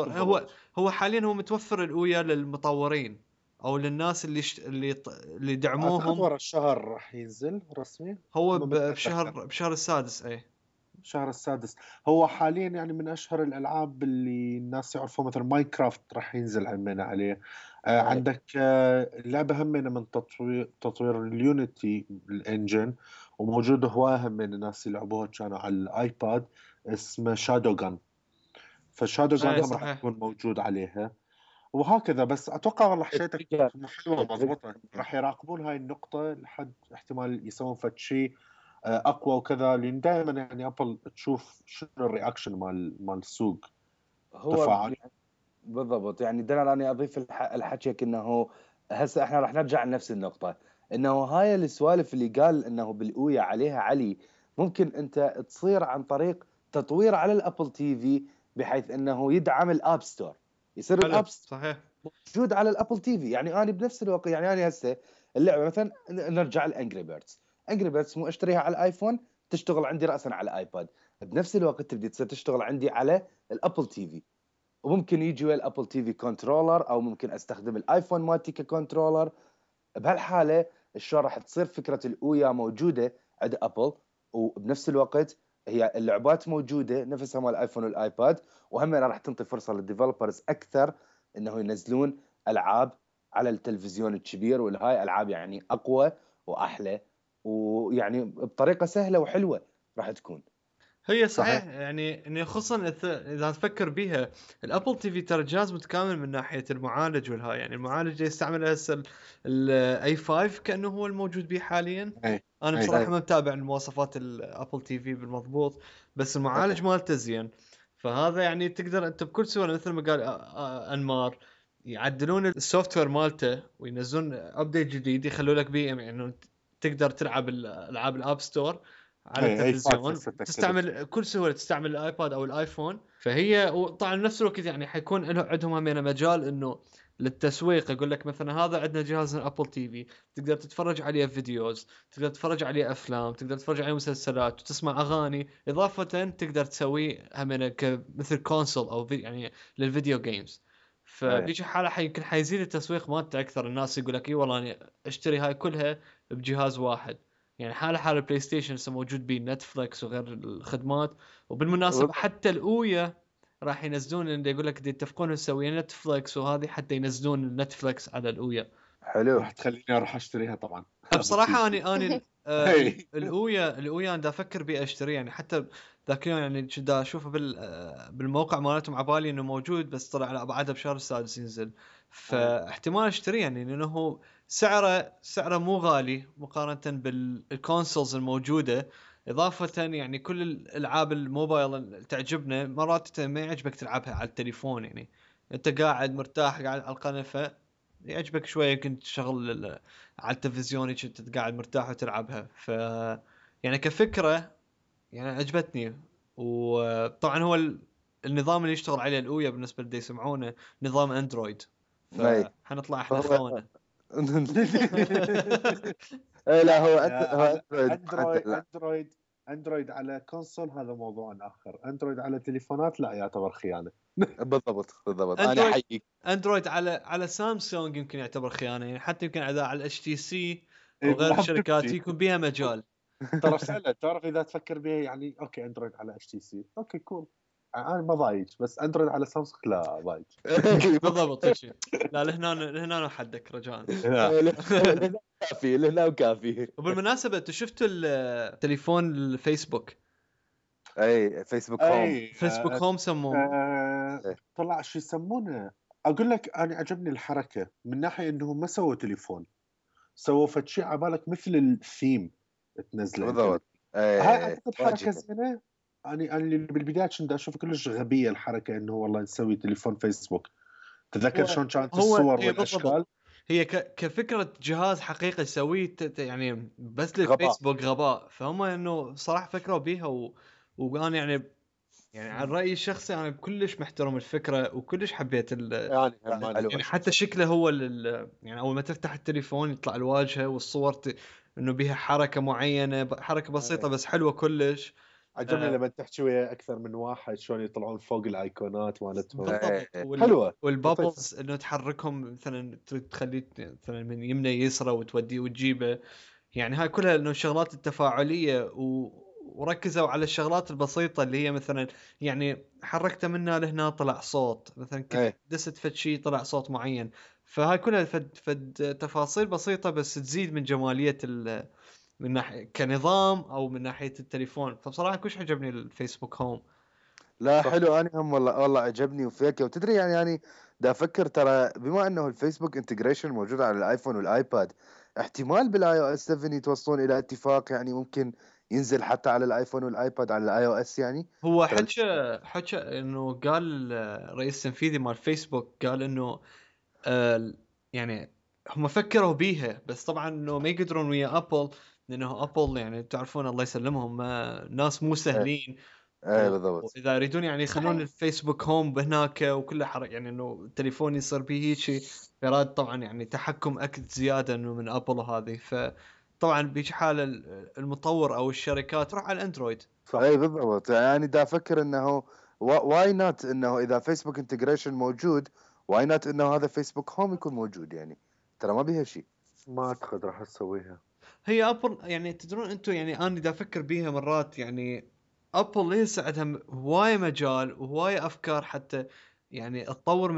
هو حاليا هو متوفر الأويا للمطورين او للناس اللي دعموهم. ورا الشهر راح ينزل رسمي. هو بشهر السادس. شهر السادس. هو حاليا يعني من اشهر الالعاب اللي الناس يعرفوها مثلا ماينكرافت راح ينزل همنا عليه. عندك اللعبه همنا من تطوير اليونيتي الانجن، وموجوده هوايه همنا الناس يلعبوها كانوا على الايباد، اسمه شادو جان. فشادو جان هم راح يكون موجود عليها وهكذا. بس اتوقع والله حشيتك حلوه مضبوطه، راح يراقبون هاي النقطه لحد احتمال يسوون فد شيء اقوى وكذا، لان دائما يعني ابل تشوف شنو الرياكشن مال السوق. هو بالضبط. يعني دانا اني اضيف الحكيك انه هسه احنا راح نرجع لنفس النقطه، انه هاي السوالف اللي قال انه بالاويا عليها علي ممكن انت تصير عن طريق تطوير على الابل تي في، بحيث انه يدعم الاب ستور، يصير الاب صحيح موجود على الابل تي في. يعني انا بنفس الوقت يعني انا هسه اللعبه مثلا نرجع لانجري بيردز مو اشتريها على الايفون تشتغل عندي راسا على الايباد، بنفس الوقت تبدي تصير تشتغل عندي على الابل تي في. وممكن يجي ويا الابل تي في كنترولر، او ممكن استخدم الايفون مالتي ككنترولر. بهالحاله شلون راح تصير فكره الاويا موجوده عند ابل، وبنفس الوقت هي اللعبات موجوده نفسها مال الايفون والايباد، وهم راح تنطي فرصه للديفلوبرز اكثر انه ينزلون العاب على التلفزيون الكبير، والهاي العاب يعني اقوى واحلى، ويعني بطريقه سهله وحلوه راح تكون. هي صحيح. يعني انه خصوصا اذا تفكر بيها الابل تي في ترى جهاز متكامل من ناحيه المعالج والهاي. يعني المعالج اللي يستعمله هسه الاي 5 كانه هو الموجود به حاليا. انا بصراحه ما متابع المواصفات الابل تي في بالمضبوط، بس المعالج مالته زين. فهذا يعني تقدر انت بكل سهوله مثل ما قال انمار يعدلون السوفت وير مالته وينزلون ابديت جديد يخلوا لك بيه يعني انه تقدر تلعب الالعاب الاب ستور على التلفزيون، تستعمل كل سهوله تستعمل الايباد او الايفون. فهي طبعا نفس الوقت يعني حيكون عندهم همين مجال انه للتسويق. يقول لك مثلا هذا عندنا جهاز ابل تي في تقدر تتفرج عليه فيديوز، تقدر تتفرج عليه افلام، تقدر تتفرج عليه مسلسلات وتسمع اغاني، اضافه تقدر تسويه همين مثل كونسول او يعني للفيديو جيمز. فبيجي حاله يمكن حيزيد التسويق مالته اكثر. الناس يقول لك اي والله انا اشتري هاي كلها بجهاز واحد. يعني حال البلاي ستيشن لسه موجود بيه نتفلكس وغير الخدمات. وبالمناسبة حتى الأويا راح ينزلون اللي يقول لك يتفقون يسوي نتفلكس وهذه حتى ينزلون نتفلكس على الأويا. حلو. راح تخليني اروح اشتريها طبعا. بصراحة أنا الأويا أنا أفكر بي أشتري. يعني حتى ذاك اليوم يعني كنت أشوفه بالموقع مالتهم عبالي إنه موجود، بس طلع لا بعدها بشهر السادس ينزل. فاحتمال أشتري يعني لأنه سعره مو غالي مقارنة بالكونسولز الموجودة. إضافة يعني كل الألعاب الموبايل تعجبنا مرات ما يعجبك تلعبها على التليفون. يعني أنت قاعد مرتاح قاعد على القنفة يعجبك شويه كنت تشغل على التلفزيون كنت قاعد مرتاح وتلعبها. ف يعني كفكره يعني عجبتني. وطبعا هو النظام اللي يشتغل عليه الأويا بالنسبه اللي يسمعونه نظام اندرويد، اي فحنطلع احنا هو خونه. اي لا هو على اندرويد اندرويد لا اندرويد على كونسول هذا موضوع اخر. اندرويد على تليفونات لا يعتبر خيانه. بالضبط انا اندرويد احييك. اندرويد على سامسونج يمكن يعتبر خيانه، يعني حتى يمكن على الاتش تي سي او إيه، غير ما الشركات بتمشي. يكون بيها مجال. ترى سهله، تعرف اذا تفكر بها يعني اوكي اندرويد على اتش تي سي اوكي كول، انا ما ضايج، بس اندرويد على سامسونج لا ضايج. بالضبط هيك. لا لهنا حدك رجاء. لهنا وكافي. وبالمناسبه انتوا شفتوا التليفون الفيسبوك؟ اي فيسبوك هوم. اي فيسبوك هوم سموه. طلع شو يسمونه. اقول لك انا عجبني الحركه من ناحيه انهم ما سووا تليفون، سووا فتشي على بالك مثل الثيم تنزله انت. بالضبط. هاي اي اعتقد حركه زينه. انا اللي بالبدايه كنت اشوف كلش غبيه الحركه انه والله نسوي تليفون فيسبوك. تذكر شلون كانت الصور هي والاشكال. بالضبط. هي كفكره جهاز حقيقي يسويه يعني بس غباء. للفيسبوك غباء. فهم انه صراحه فكروا بيها وانا يعني عن رايي الشخصي انا كلش محترم الفكره وكلش حبيت يعني هم حلو. يعني حتى شكله هو يعني اول ما تفتح التليفون يطلع الواجهه والصور انه بيها حركه معينه، حركه بسيطه بس حلوه كلش. عجبني لما تحكي ويا اكثر من واحد شلون يطلعون فوق الايقونات مالتهم. بالضبط. حلوه لطيفه. والبابلز انه تحركهم مثلا تخليه مثلا من يمنى يسرى وتوديه وتجيبه. يعني هاي كلها انه الشغلات التفاعليه وركزوا على الشغلات البسيطه اللي هي مثلا يعني حركته منها لهنا طلع صوت، مثلا كنت دست فد شيء طلع صوت معين. فهاي كلها فد تفاصيل بسيطه بس تزيد من جماليه من ناحيه كنظام او من ناحيه التليفون. فبصراحه كلش عجبني الفيسبوك هوم. لا حلو، انا هم والله عجبني وفيك. وتدري يعني دا افكر ترى بما انه الفيسبوك انتجريشن موجود على الايفون والايباد، احتمال بالاي او اس 7 يتوصلون الى اتفاق، يعني ممكن ينزل حتى على الايفون والايباد على الاي او اس يعني. هو ترى حكى انه قال الرئيس التنفيذي مال فيسبوك قال انه يعني هم فكروا بيها بس طبعا انه ما يقدرون ويا ابل، لانه ابل يعني تعرفون الله يسلمهم ناس مو سهلين. ايه بالضبط. واذا يريدون يعني يخلون صحيح. الفيسبوك هوم هناك وكله حرق يعني انه التليفون يصير به هيك يراد طبعا يعني تحكم اكد زياده انه من ابل وهذه. فطبعا بيجي حال المطور او الشركات تروح على الاندرويد. صح. اي بالضبط، يعني دا افكر انه واي نوت انه اذا فيسبوك انتجريشن موجود، واي نوت انه هذا فيسبوك هوم يكون موجود، يعني ترى ما بيها شيء. ما اعتقد راح تسويها. هي ابل يعني تدرون انتم يعني انا دا افكر بيها مرات يعني ابل ليس عندها هواي مجال وهواي افكار حتى يعني تطور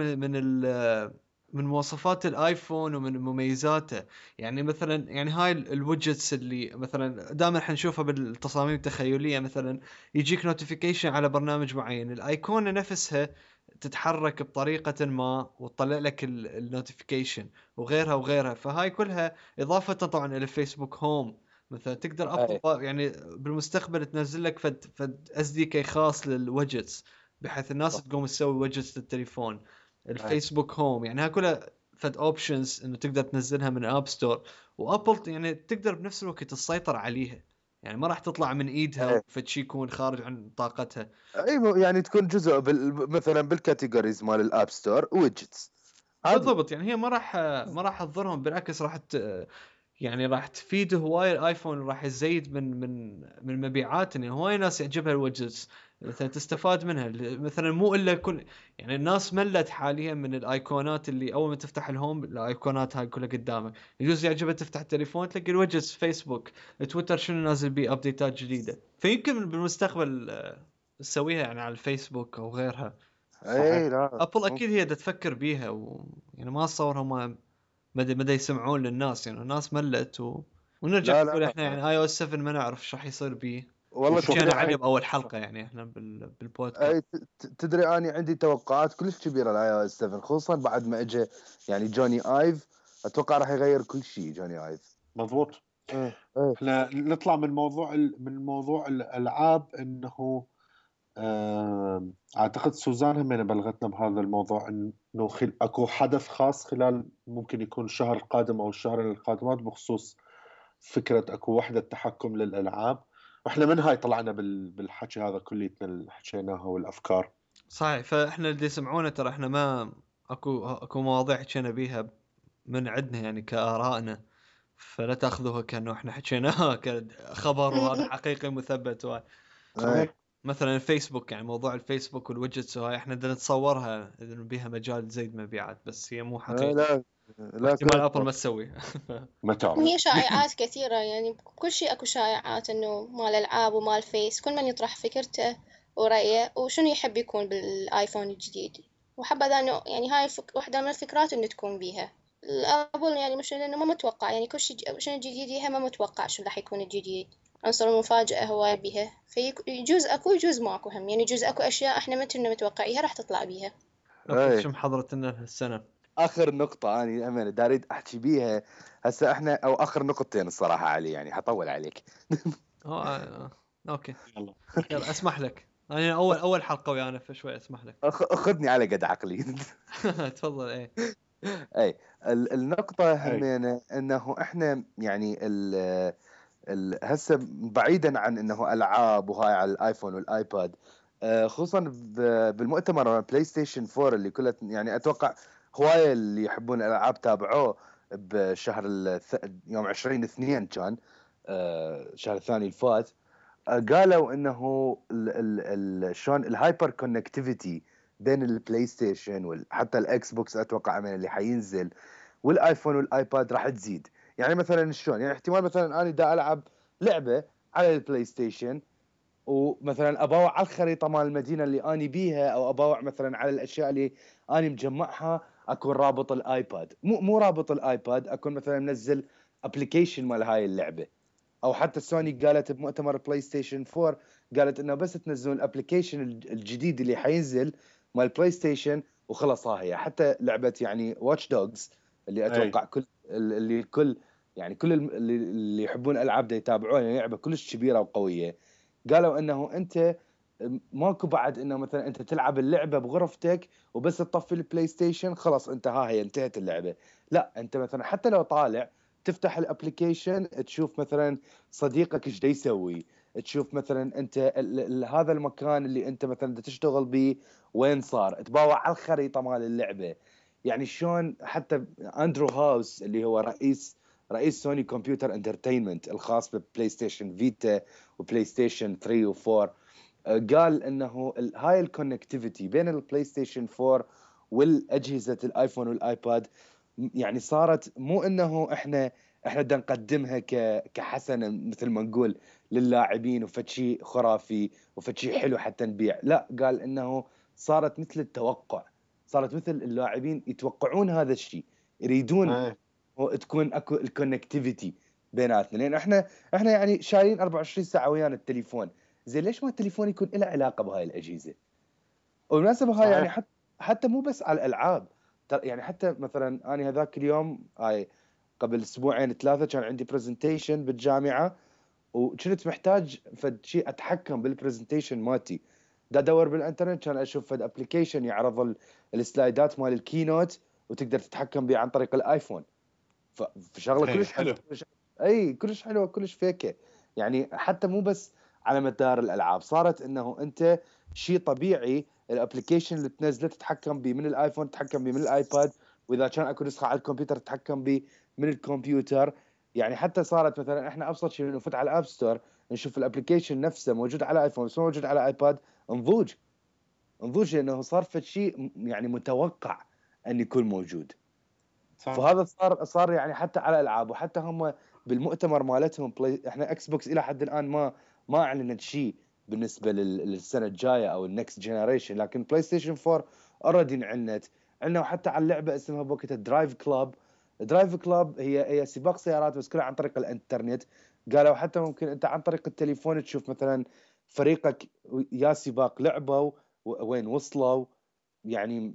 من مواصفات الايفون ومن مميزاته. يعني مثلا يعني هاي الويدجتس اللي مثلا دائما حنشوفها بالتصاميم التخيليه، مثلا يجيك نوتيفيكيشن على برنامج معين الايقونه نفسها تتحرك بطريقه ما وتطلع لك النوتيفيكيشن وغيرها. فهاي كلها اضافه طبعا الى فيسبوك هوم. مثلا تقدر ابل يعني بالمستقبل تنزل لك فد اس دي كي خاص للويدجتس بحيث الناس تقوم تسوي ويدجتس للتليفون. الفيسبوك هوم يعني هاي كلها فد اوبشنز انه تقدر تنزلها من اب ستور. وابل يعني تقدر بنفس الوقت تسيطر عليها، يعني ما راح تطلع من ايدها فشي يكون خارج عن طاقتها. اي يعني تكون جزء مثلا بالكاتيجوريز مال الاب ستور ويدجتس عادي. بالضبط. يعني هي ما راح تضرهم، بالعكس يعني راح تفيد هواي الايفون، راح يزيد من مبيعات. يعني هواي ناس يعجبها الوجز مثلا تستفاد منها. مثلا مو الا كل يعني الناس ملت حاليا من الايقونات اللي اول ما تفتح الهوم الايقونات هاي كلها قدامك. يجوز يعجبك تفتح التليفون تلاقي الوجز فيسبوك تويتر شنو نازل بيه ابديتات جديده. فيمكن بالمستقبل تسويها يعني على الفيسبوك او غيرها. اي لا ابل اكيد هي تفكر بيها يعني ما اتصور هم مدى يسمعون للناس. يعني الناس ملت ونرجع لا نقول لا احنا يعني اي او اس 7 ما نعرف ايش راح يصير بيه. والله حكينا عنه الحين باول حلقه يعني احنا بالبودكاست. اي تدري اني عندي توقعات كلش كبيره لاي او اس 7، خصوصا بعد ما اجى يعني جوني ايف. اتوقع راح يغير كل شيء جوني ايف. مضبوط. ايه احنا نطلع من موضوع الالعاب انه اعتقد سوزان هم بلغتنا بهذا الموضوع انه اكو حدث خاص خلال ممكن يكون الشهر القادم او الشهرين القادمات بخصوص فكرة اكو وحدة تحكم للالعاب، واحنا من هاي طلعنا بالحكي هذا كليتنا اللي حكيناها والافكار. صحيح. فاحنا اللي يسمعونا ترى احنا ما اكو مواضيع حكينا بيها من عندنا يعني كآرائنا، فلا تاخذوها كانه احنا حكيناها كخبر وهذا حقيقي مثبت. صحيح. مثلا الفيسبوك، يعني موضوع الفيسبوك والويدجتس وهاي احنا بدنا نتصورها اذا بيها مجال تزيد مبيعات، بس هي مو حقيقة. لا احتمال ابل ما تسوي. ما تعرف. هي شائعات كثيرة، يعني كل شيء اكو شائعات انه مال العاب ومال فيس، كل من يطرح فكرته ورأيه وشنو يحب يكون بالايفون الجديد، وحبذا انه يعني هاي واحدة من الفكرات انه تكون بيها الابل، يعني مش انه ما متوقع يعني كل شيء شنو الجديد يها، ما متوقع شو راح يكون الجديد، عنصر المفاجأة هو بيها، فيجوز اكو يجوز ماكو هم، يعني يجوز اكو اشياء احنا ما كنا متوقعيها راح تطلع بيها. اوكي شو محضرة لنا هالسنة؟ اخر نقطة اني امانة داريد احكي بيها هسه احنا، او اخر نقطتين الصراحة علي، يعني حطول عليك. اوكي يلا يلا اسمح لك، انا اول حلقة ويانا فشوي اسمح لك. خذني على قد عقلي. تفضل. ايه اي النقطة أي. همينة انه احنا يعني هسه بعيدا عن انه العاب وهاي على الايفون والايباد، خصوصا بالمؤتمر مال بلاي ستيشن 4 اللي كله يعني اتوقع هوايه اللي يحبون الالعاب تابعوه بشهر يوم 20/2 كان الشهر الثاني الفات. قالوا انه شلون الهايبر كونكتيفيتي بين البلاي ستيشن وحتى الاكس بوكس اتوقع من اللي حينزل والايفون والايباد راح تزيد. يعني مثلا شلون، يعني احتمال مثلا انا دا العب لعبه على البلاي ستيشن ومثلا اباوع على الخريطه مال المدينه اللي اني بيها، او اباوع مثلا على الاشياء اللي اني مجمعها، اكون رابط الايباد، مو رابط الايباد، اكون مثلا منزل ابلكيشن مال هاي اللعبه. او حتى سوني قالت بمؤتمر بلاي ستيشن 4 قالت انه بس تنزلون الابلكيشن الجديد اللي حينزل مال بلاي ستيشن وخلص. ها هي حتى لعبه يعني واتش دوجز اللي اتوقع كل اللي كل يعني كل اللي يحبون العاب دا يتابعونها، يعني لعبه كلش كبيره وقويه. قالوا انه انت ماكو بعد انه مثلا انت تلعب اللعبه بغرفتك وبس تطفي البلاي ستيشن خلاص انت ها هي انتهت اللعبه. لا، انت مثلا حتى لو طالع تفتح الابلكيشن تشوف مثلا صديقك ايش دا يسوي، تشوف مثلا انت هذا المكان اللي انت مثلا تشتغل به وين صار، تباوع على الخريطه مال اللعبه. يعني شلون حتى اندرو هاوس اللي هو رئيس سوني كمبيوتر انترتينمنت الخاص ببلاي ستيشن فيتا وبلاي ستيشن 3 و4، قال انه هاي الكونكتيفيتي بين البلاي ستيشن 4 والاجهزه الايفون والايباد يعني صارت مو انه احنا بدنا نقدمها كحسنه مثل ما نقول للاعبين وفد شيء خرافي وفد شيء حلو حتى نبيع، لا، قال انه صارت مثل التوقع، صارت مثل اللاعبين يتوقعون هذا الشيء، يريدون تكون اكو الكونكتيفيتي بيناتنا، لان احنا يعني شايلين 24 ساعه ويانا التليفون. زين ليش ما التليفون يكون له علاقه بهاي الاجهزه؟ وبالمناسبه هاي يعني حتى مو بس على الالعاب، يعني حتى مثلا انا هذاك اليوم هاي قبل اسبوعين 3 كان عندي برزنتيشن بالجامعه، وكنت محتاج فد شيء اتحكم بالبرزنتيشن مالتي. دا ادور بالانترنت كان اشوف فد ابلكيشن يعرض السلايدات مال الكينوت وتقدر تتحكم به عن طريق الايفون. فشغله كلش حلو. اي كلش حلوه كلش فيكه. يعني حتى مو بس على مدار الالعاب، صارت انه انت شيء طبيعي الابلكيشن اللي تنزله تتحكم به من الايفون، تتحكم به من الايباد، واذا كان اكو نسخه على الكمبيوتر تتحكم به من الكمبيوتر. يعني حتى صارت مثلا احنا ابسط شيء نفوت على الاب ستور نشوف الابلكيشن نفسه موجود على ايفون بس موجود على ايباد، نضوج لانه صار في شيء يعني متوقع ان يكون موجود. فهذا صار يعني حتى على الالعاب، وحتى هم بالمؤتمر مالتهم احنا اكس بوكس الى حد الان ما اعلنت شيء بالنسبه للسنه الجايه او النكست جنريشن، لكن بلاي ستيشن 4 اوريدي عندنا وحتى على اللعبه اسمها بوقتها درايف كلاب هي سباق سيارات بس كلها عن طريق الانترنت. قالوا حتى ممكن انت عن طريق التليفون تشوف مثلا فريقك يا سباق لعبوا وين وصلوا، يعني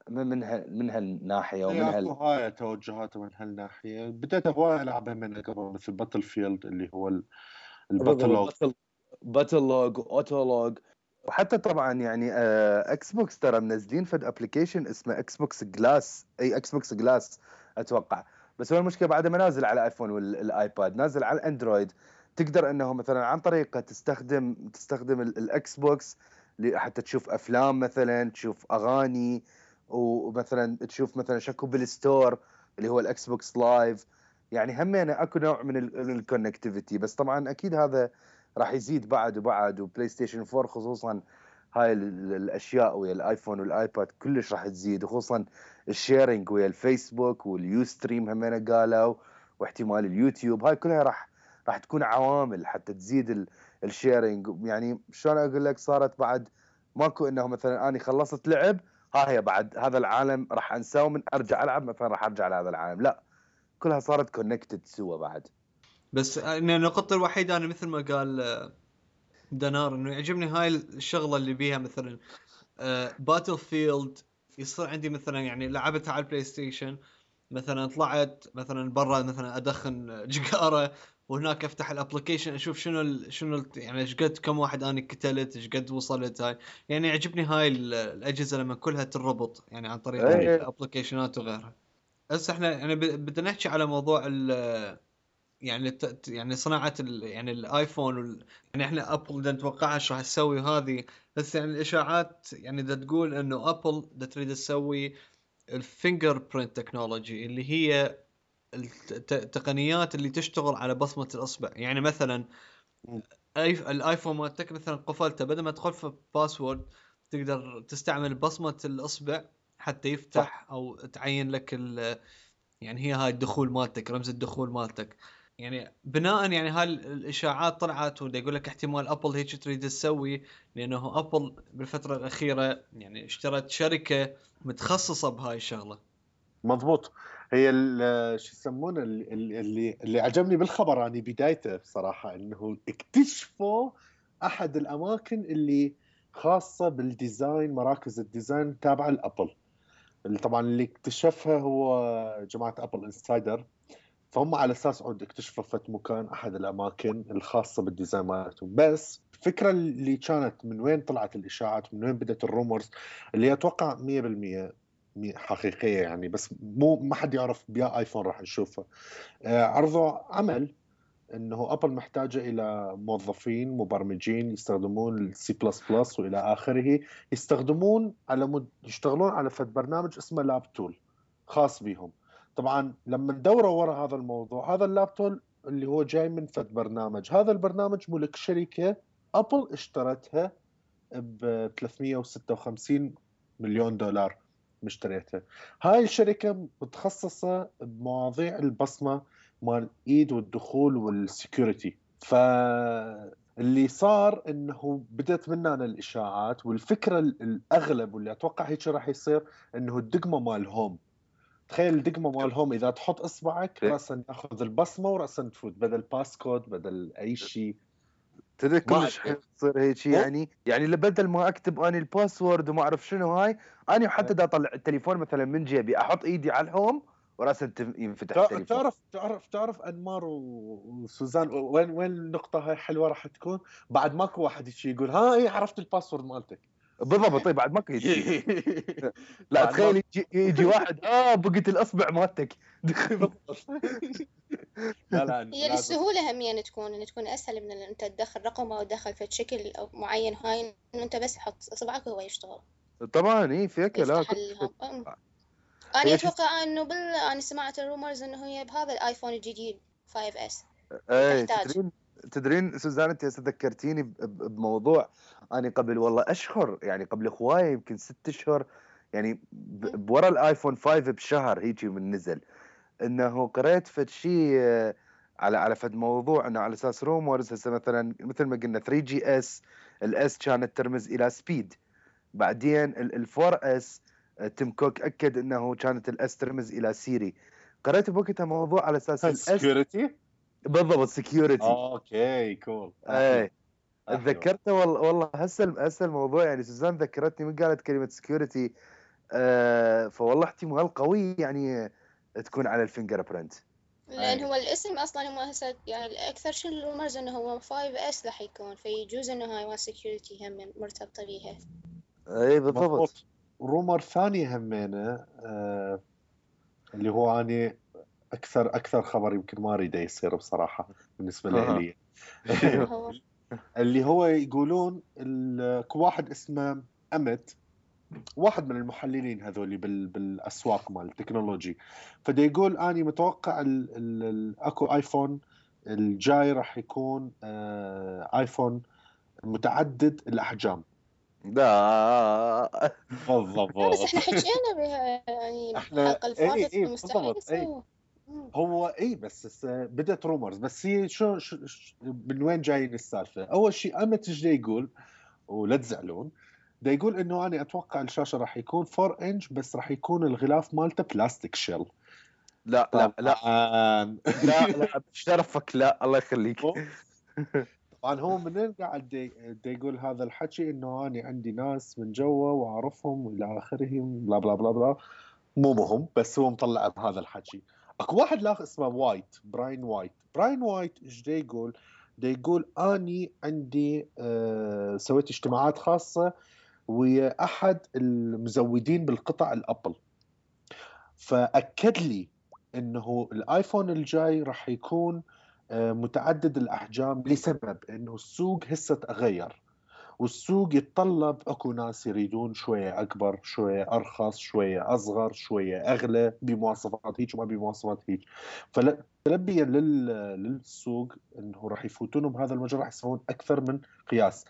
من هالناحيه ومن اكو هاي توجهات من هالناحيه. بديت هواي العبها من قبل مثل باتل فيلد اللي هو الباتل لوج باتل لوج اوتو لوج. وحتى طبعا يعني اكس بوكس ترى منزلين فد ابلكيشن اسمه اكس بوكس جلاس، اي اكس بوكس جلاس اتوقع. بس هو المشكله بعد ما نازل على الايفون والايباد، نازل على الاندرويد. تقدر انه مثلا عن طريقه تستخدم الاكس بوكس حتى تشوف افلام مثلا، تشوف اغاني، ومثلا تشوف مثلا شكو بالستور اللي هو الاكس بوكس لايف. يعني همين اكو نوع من الكونكتيفيتي. بس طبعا اكيد هذا راح يزيد بعد وبعد، وبلاي ستيشن 4 خصوصا هاي الاشياء ويا الايفون والايباد كلش راح تزيد، وخصوصا الشيرنج ويا الفيسبوك واليوستريم همين قالوا، واحتمال اليوتيوب. هاي كلها راح تكون عوامل حتى تزيد الشيرنج. يعني شلون اقول لك، صارت بعد ماكو انه مثلا اني خلصت لعب، ها هي بعد هذا العالم راح انساه ومن ارجع العب مثلا راح ارجع لهذا العالم، لا كلها صارت كونكتد سوا بعد. بس إن النقطة الوحيدة أنا مثل ما قال دنار إنه يعجبني هاي الشغلة اللي بيها مثلا باتل فيلد. يصير عندي مثلا يعني لعبتها على البلاي ستيشن، مثلا طلعت مثلا برا مثلا ادخن جقاره، وهناك افتح الابلكيشن اشوف يعني ايش قد كم واحد انا قتلت، ايش قد وصلت هاي. يعني يعجبني هاي الاجهزه لما كلها تربط يعني عن طريق الابلكيشنات وغيرها. هسه احنا يعني بدنا نحكي على موضوع يعني يعني صناعه يعني الايفون يعني احنا ابل بدنا نتوقعها ايش راح تسوي هذه. بس يعني الاشاعات يعني دا تقول انه ابل دا تريد تسوي الفينجر برينت تكنولوجي، اللي هي التقنيات اللي تشتغل على بصمة الإصبع. يعني مثلا الايفون مالتك مثلا قفلته، بدل ما تدخل في باسورد تقدر تستعمل بصمة الإصبع حتى يفتح، صح. او تعين لك يعني هي هاي الدخول مالتك، رمز الدخول مالتك. يعني بناء يعني هاي الاشاعات طلعت، ودا يقول لك احتمال ابل هيك تريد تسوي، لانه ابل بالفترة الأخيرة يعني اشترت شركة متخصصة بهاي الشغلة. مضبوط. هي شو يسمونه اللي عجبني بالخبر يعني بدايته بصراحة انه اكتشفوا احد الاماكن اللي خاصة بالديزاين، مراكز الديزاين تابعة لابل. اللي طبعا اللي اكتشفها هو جماعة ابل انسايدر. فهم على اساس عود اكتشفوا فت مكان احد الاماكن الخاصة بالديزاين مالتهم. بس الفكرة اللي كانت من وين طلعت الاشاعات، من وين بدت الرومرز، اللي اتوقع 100% حقيقية يعني، بس مو ما حد يعرف بيا ايفون راح نشوفها. عرضوا عمل انه ابل محتاجة الى موظفين مبرمجين يستخدمون السي بلس بلس والى اخره، يستخدمون يشتغلون على فد برنامج اسمه لاب تول خاص بهم. طبعا لما ندوروا وراء هذا الموضوع، هذا اللاب تول اللي هو جاي من فد برنامج، هذا البرنامج ملك شركة ابل اشترتها ب 356 مليون دولار مشتريتها. هاي الشركة متخصصة بمواضيع البصمة مال الايد والدخول والسكيورتي. فاللي صار انه بدت مننا الاشاعات، والفكرة الاغلب واللي اتوقع هيك راح يصير انه الدقمة مال هوم. تخيل الدقمة مال هوم اذا تحط اصبعك راسا تاخذ البصمة وراسا تفوت، بدل باسكود بدل اي شيء. تدري ما كلش تصير هيك يعني اللي بدل ما اكتب اني الباسورد وما اعرف شنو هاي، اني حتى دا اطلع التليفون مثلا من جيبي احط ايدي على الهوم وراسا ينفتح التليفون. تعرف انمار وسوزان وين النقطة هاي حلوة راح تكون؟ بعد ماكو واحد يقول ها ايه عرفت الباسورد مالتك. بالضبط. طيب بعد ماكو يجي لا بعد تخيل يجي واحد بقيت الاصبع مالتك لا هي لازم. للسهولة همية تكون إن تكون أسهل من إن أنت تدخل رقم أو تدخل في شكل أو معين. هاي إنه أنت بس حط إصبعك وهو يشتغل طبعا اي فيك لا يفتح كلش فيك. أنا هي شو أتوقع إنه أنا سمعت الرومرز إنه هي بهذا الآيفون الجديد 5S اي تحتاج. تدرين سوزان، انت هسه ذكرتيني بموضوع. انا قبل والله اشهر، يعني قبل هوايه يمكن 6 اشهر، يعني بورا الايفون 5 بشهر هيجي من نزل، انه قريت فد شيء على فد موضوع، انه على اساس رومرز هسه مثلا مثل ما قلنا 3 جي اس، الاس كانت ترمز الى سبيد، بعدين ال4 اس تيم كوك اكد انه كانت الاس ترمز الى سيري. قريت بوقتها موضوع على اساس الاس سكيورتي. بالضبط سكيورتي. اوكي كول احلى. ايه احلى. تذكرته والله هسه الموضوع، يعني سوزان ذكرتني من قالت كلمة سكيورتي. فوالله احتمال قوي يعني تكون على الفينجر برنت. لأن هو الاسم أصلا هو هسه يعني أكثر شيء الرومرز إنه هو 5S راح يكون، فيجوز إنه هاي 1 security هم مرتبطة بيها. اي بالضبط. مضبوط. رومر ثاني همينه اللي هو أنا أكثر خبر يمكن ما أريده يصير بصراحة بالنسبة لي. هو اللي هو يقولون واحد اسمه أمت، واحد من المحللين هذولي بالأسواق مال التكنولوجي، فدا يقول أنا متوقع أكو آيفون الجاي راح يكون آيفون متعدد الأحجام. لا بالضبط. لا بس احنا حكينا بها يعني احنا الحلقة اللي فاتت اي إنه مستحيل بالضبط. اي يسووا. هو بس بدت رومرز، بس هي شو من وين جايين السالفه؟ اول شيء امت ايش يقول، ولا تزعلون، دا يقول انه انا اتوقع الشاشه راح يكون 4 انش بس راح يكون الغلاف مالته بلاستيك شيل. لا لا لا طبعاً. لا بشرفك، لا الله يخليك. طبعا هو منين قاعد دا يقول هذا الحكي؟ انه انا عندي ناس من جوا واعرفهم والى اخره، بلا بلا بلا بلا، مو مهم، بس هو مطلع بهذا الحكي. اكو واحد لاخ اسمه براين وايت ايش دا يقول؟ دا يقول اني عندي سويت اجتماعات خاصة ويا احد المزودين بالقطع الابل، فاكد لي انه الايفون الجاي راح يكون متعدد الاحجام، لسبب انه السوق هسه تغير، والسوق يتطلب اكو ناس يريدون شويه اكبر، شويه ارخص، شويه اصغر، شويه اغلى، بمواصفات هيك وما بمواصفات هيك. فتلبيا للسوق انه راح يفوتون بهذا المجال، راح يسوون اكثر من قياس.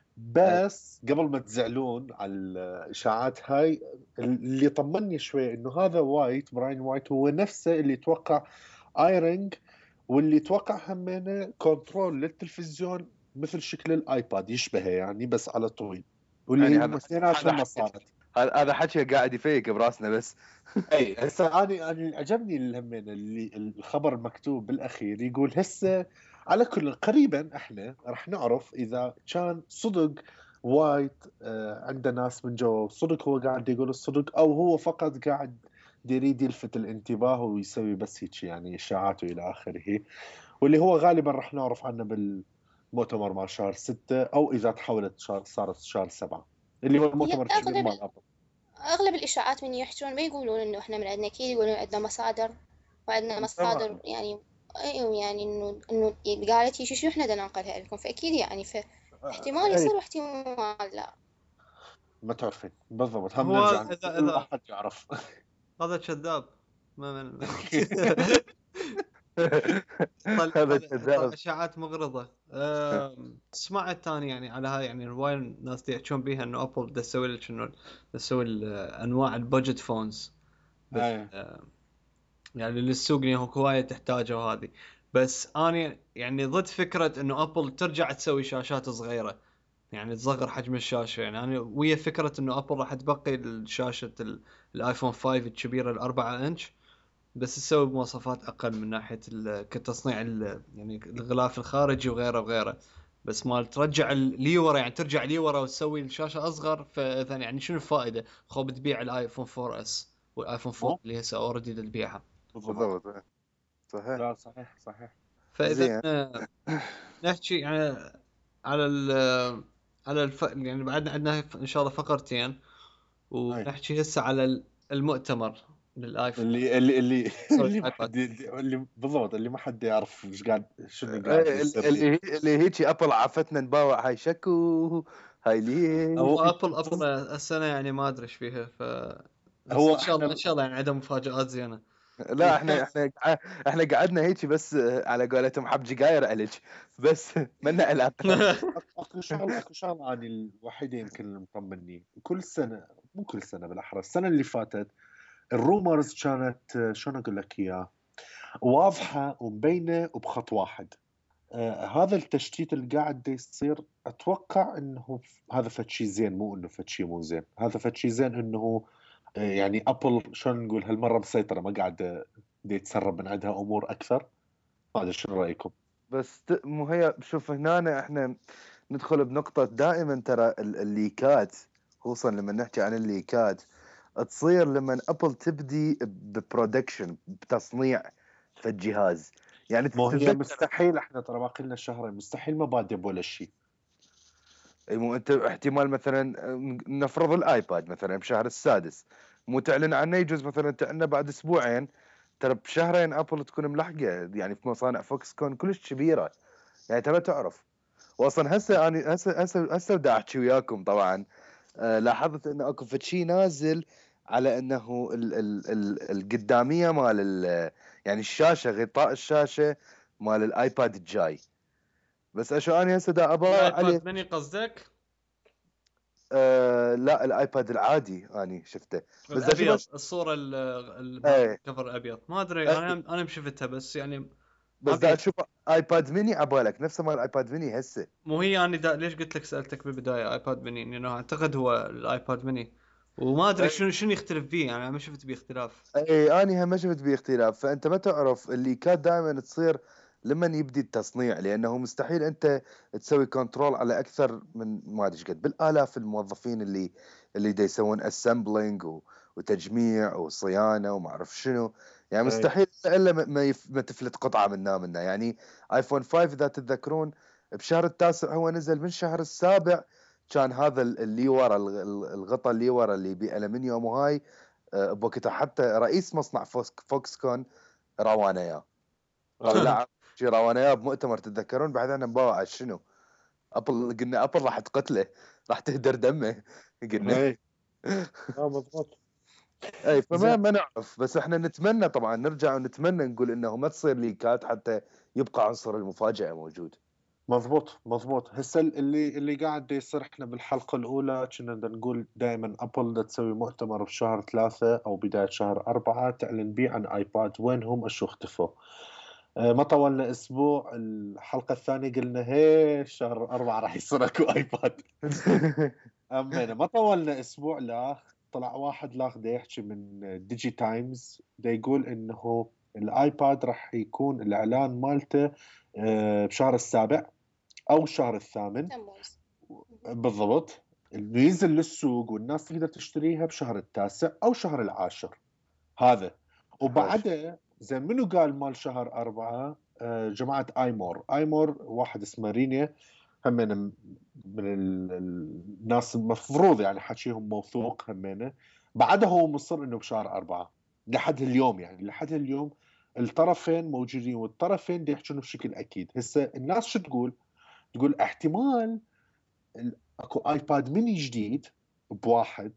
بس قبل ما تزعلون على الاشاعات هاي، اللي طمني شويه انه هذا براين وايت هو نفسه اللي توقع ايرنج، واللي توقع همينه كنترول للتلفزيون مثل شكل الايباد، يشبهه يعني بس على طويل، واللي يعني هي اثنيناتهم صارت. هذا حكي قاعد يفيق براسنا بس. اي هسه انا عجبني همينه اللي الخبر المكتوب بالاخير يقول هسه على كل قريبا احنا راح نعرف اذا كان صدق وايت عنده ناس من جوا صدق هو قاعد يقول الصدق، او هو فقط قاعد يريد يلفت الانتباه ويسوي بس هيك يعني اشاعات والى اخره، واللي هو غالبا راح نعرف عنه بالمؤتمر مال شهر 6، او اذا تحولت صارت شهر 7 اللي هو المؤتمر الكبير مال ابل. أغلب الإشاعات من يحجون ما يقولون إنه إحنا من عندنا أكيد، يقولون عندنا مصادر، وعندنا مصادر يعني أيوة يعني إنه قالت هي شو إحنا بدنا ننقلها لكم، فأكيد يعني فاحتمال يصير واحتمال لا. ما تعرفين بالضبط، هم هو نرجع إذا ما حد يعرف. هذا كذاب ما من هذا طلع كذاب. اشاعات مغرضه. سمعت ثاني يعني على هاي، يعني هواي الناس يحكون بيها انه ابل بدها تسوي لك انه تسوي انواع البادجت فونز، بس يعني للسوق اللي هوايه تحتاجه وهذه. بس انا يعني ضد فكره انه ابل ترجع تسوي شاشات صغيره، يعني تصغر حجم الشاشه. يعني انا ويا فكره انه ابل راح تبقي شاشه الايفون 5 الكبيره الأربعة انش، بس تسوي بمواصفات اقل من ناحيه كتصنيع يعني الغلاف الخارجي وغيره وغيره، بس مال ترجع لي ورا، يعني ترجع لي ورا وتسوي الشاشه اصغر. فاذا يعني شنو الفائده؟ خو بتبيع الايفون 4 اس والايفون 4 اللي هسه اوريدي تبيعها. بالضبط صحيح. لا صحيح. فاذا نحكي يعني على يعني بعدنا عندنا ان شاء الله فقرتين، ونحكي هسه على المؤتمر للايفون اللي ما حد اللي بالضبط اللي ما حد يعرف ايش قاعد شنو قاعد يصير اللي هيك ابل عفتنا نباوع هاي شكو هاي ليه. هو ابل السنه يعني ما ادري ايش فيها، هو ان شاء الله يعني عندهم مفاجآت زينه. لا احنا قعدنا هيك بس على قولتهم حبجي قاير عليك بس منا علاقه. اكو شغله اني الوحيده يمكن اللي مطمني، كل سنه مو كل سنه بالاحرى السنه اللي فاتت الرومرز كانت شلون اقول لك اياها، واضحه ومبينه وبخط واحد. هذا التشتيت اللي قاعد يصير اتوقع انه هذا فد شيء زين، مو انه فد شيء مو زين، هذا فد شيء زين انه يعني ابل شلون نقول هالمره مسيطره، ما قاعده يتسرب من عندها امور اكثر. هذا شنو رايكم؟ بس مو هي شوف هنا احنا ندخل بنقطه دائما ترى الليكات، خصوصا لما نحكي عن الليكات تصير لما ابل تبدي ببرودكشن بتصنيع فالجهاز يعني مو هي تتذكر. مستحيل، احنا ترى باقي لنا شهرين، مستحيل ما بادئ بولا شيء. اي مو انت احتمال مثلا نفرض الايباد مثلا بشهر السادس مو تعلن عنه، يجوز مثلا تعلن بعد اسبوعين، ترى بشهرين ابل تكون ملحقه يعني في مصانع فوكس كون كلش كبيره، يعني ترى تعرف. واصلا هسه انا هسه بدي احكي وياكم طبعا. لاحظت انه اكو شيء نازل على انه القداميه مال يعني الشاشه، غطاء الشاشه مال الايباد الجاي، بس اشو اني هسه دا ابا عليه. الايباد ميني قصدك؟ لا الايباد العادي اني شفته بس دا الابيض، شوف. الصوره ايه الكفر ابيض، ما ادري ايه انا مشفتها بس يعني بس دا ابيض. تشوف ايباد ميني عبالك نفسه مال الايباد ميني هسه. مو هي انا ليش قلت لك سالتك بالبدايه ايباد ميني، لانه اعتقد هو الايباد ميني، وما ادري ايه شنو يختلف فيه، يعني أنا ما شفت بيه اختلاف. ايه اني هم ما شفت بيه اختلاف. فانت ما تعرف اللي كانت دائما تصير لما يبدي التصنيع، لانه مستحيل انت تسوي كنترول على اكثر من ما ادري قد بالالاف الموظفين اللي دا يسوون اسمبلينج وتجميع وصيانه وما اعرف شنو، يعني ايه مستحيل الا ما تفلت قطعه منا يعني. ايفون 5 اذا تتذكرون بشهر التاسع هو نزل، من شهر السابع كان هذا اللي ورا الغطاء اللي ورا اللي بالمنيوم، وهاي بوقتها حتى رئيس مصنع فوكس كون روانا اياه، قال لا شي روانا اياه بمؤتمر تتذكرون، بعدين مباوع شنو ابل، قلنا ابل راح تقتله، راح تهدر دمه قلنا. ايه مضبوط. اي فما زين ما نعرف، بس احنا نتمنى طبعا نرجع ونتمنى نقول انه ما تصير ليكات حتى يبقى عنصر المفاجأة موجود. مضبوط. هسه اللي قاعد يصير، احنا بالحلقه الاولى كنا بدنا نقول دائما ابل دا تسوي مؤتمر بشهر 3 او بدايه شهر 4 تعلن بيه عن ايباد، وينهم اشو اختفوا. ما طولنا اسبوع، الحلقه الثانيه قلنا هي شهر 4 راح يصير اكو ايباد. امنا ما طولنا اسبوع، لا طلع واحد لا دا يحكي من ديجي تايمز، دا يقول انه الايباد راح يكون الاعلان مالته بشهر السابع او الشهر الثامن تموز. بالضبط، انه ينزل للسوق والناس تقدر تشتريها بشهر التاسع او شهر العاشر هذا. وبعده زين منو قال مال شهر 4؟ جماعة ايمور واحد اسمه رينيه، همينه من الناس المفروض يعني حكيهم موثوق همينه، بعده هو مصر انه بشهر 4 لحد اليوم، يعني لحد اليوم الطرفين موجودين، والطرفين دي يحكون بشكل اكيد. هسه الناس شو تقول احتمال اكو ايباد ميني جديد بواحد،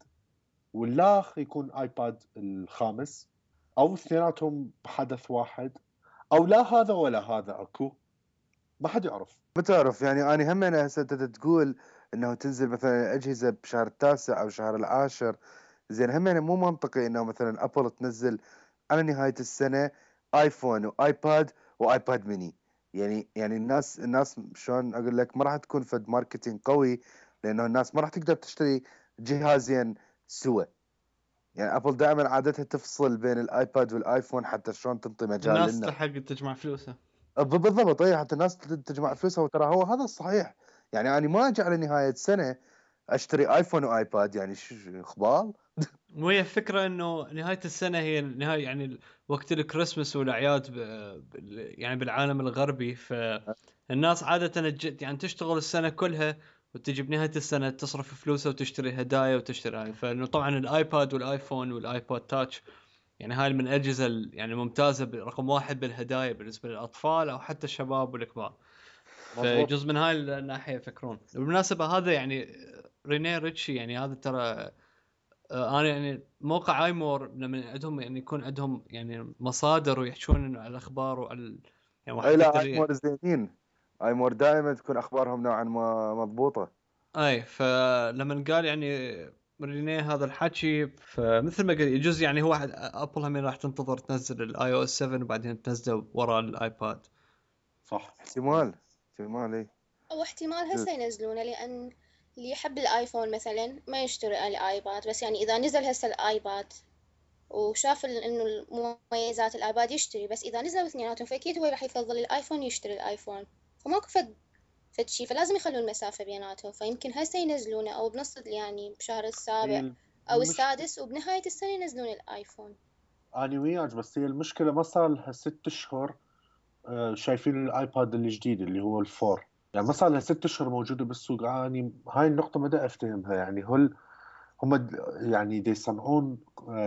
والاخ يكون ايباد الخامس، او اثنيناتهم بحدث واحد، او لا هذا ولا هذا اكو، ما حد يعرف. ما تعرف يعني انا هم انا هسه تقول انه تنزل مثلا اجهزه بشهر التاسع او شهر العاشر، زين هم يعني مو منطقي انه مثلا ابل تنزل على نهايه السنه ايفون وايباد وايباد ميني. يعني الناس شلون اقول لك ما راح تكون فد ماركتينج قوي، لانه الناس ما راح تقدر تشتري جهازين سوا. يعني ابل دائما عادتها تفصل بين الايباد والايفون حتى شلون تنطي مجال الناس لنا. تلحق تجمع فلوسها. بالضبط اي حتى الناس تجمع فلوسها، وترى هو هذا الصحيح. يعني انا ما اجي على نهايه سنه اشتري ايفون وايباد، يعني خبال. وهي الفكره انه نهايه السنه هي النهايه، يعني وقت الكريسماس والاعياد يعني بالعالم الغربي، فالناس عاده يعني تشتغل السنه كلها، وتجي بنهايه السنه تصرف فلوسها وتشتري هدايا وتشتري هاي. فانه طبعا الايباد والايفون والايبود تاتش يعني هاي من الاجهزه يعني ممتازه رقم واحد بالهدايا بالنسبه للاطفال او حتى الشباب والكبار. مضبوط. فجزء من هاي الناحيه يفكرون. بالمناسبه هذا يعني رينيه ريتشي، يعني هذا ترى انا يعني موقع ايمور لما عندهم يعني يكون عندهم يعني مصادر ويحكون على الاخبار وعلى يعني اي واحد لا يقدر ايمور زينين، ايمور دائما تكون اخبارهم نوعا ما مضبوطه. اي. فلما قال يعني رينيه هذا الحكي، فمثل ما قال يجوز يعني هو ابل هم راح تنتظر تنزل الاي او اس 7 وبعدين تنزله وراء الايباد. صح. احتمال اي. أو احتمال هسه ينزلونه، لأن اللي يحب الآيفون مثلا ما يشتري الآيباد، بس يعني إذا نزل هسه الآيباد وشاف إنه المميزات الآيباد يشتري، بس إذا نزلوا اثنيناتهم فأكيد هو راح يفضل الآيفون، يشتري الآيفون. فماكو فد شي، فلازم يخلون المسافة بيناتهم. فيمكن هسه ينزلونه أو بنص يعني بشهر السابع هي أو المشكلة السادس، وبنهاية السنة ينزلون الآيفون. أنا وياك، بس هي المشكلة ما صار لها 6 أشهر. شايفين الآيباد الجديد اللي هو الفور، يعني ما صار لها 6 أشهر موجودة بالسوق. يعني هاي النقطة ما دا أفتهمها، يعني هم يعني دي يصنعون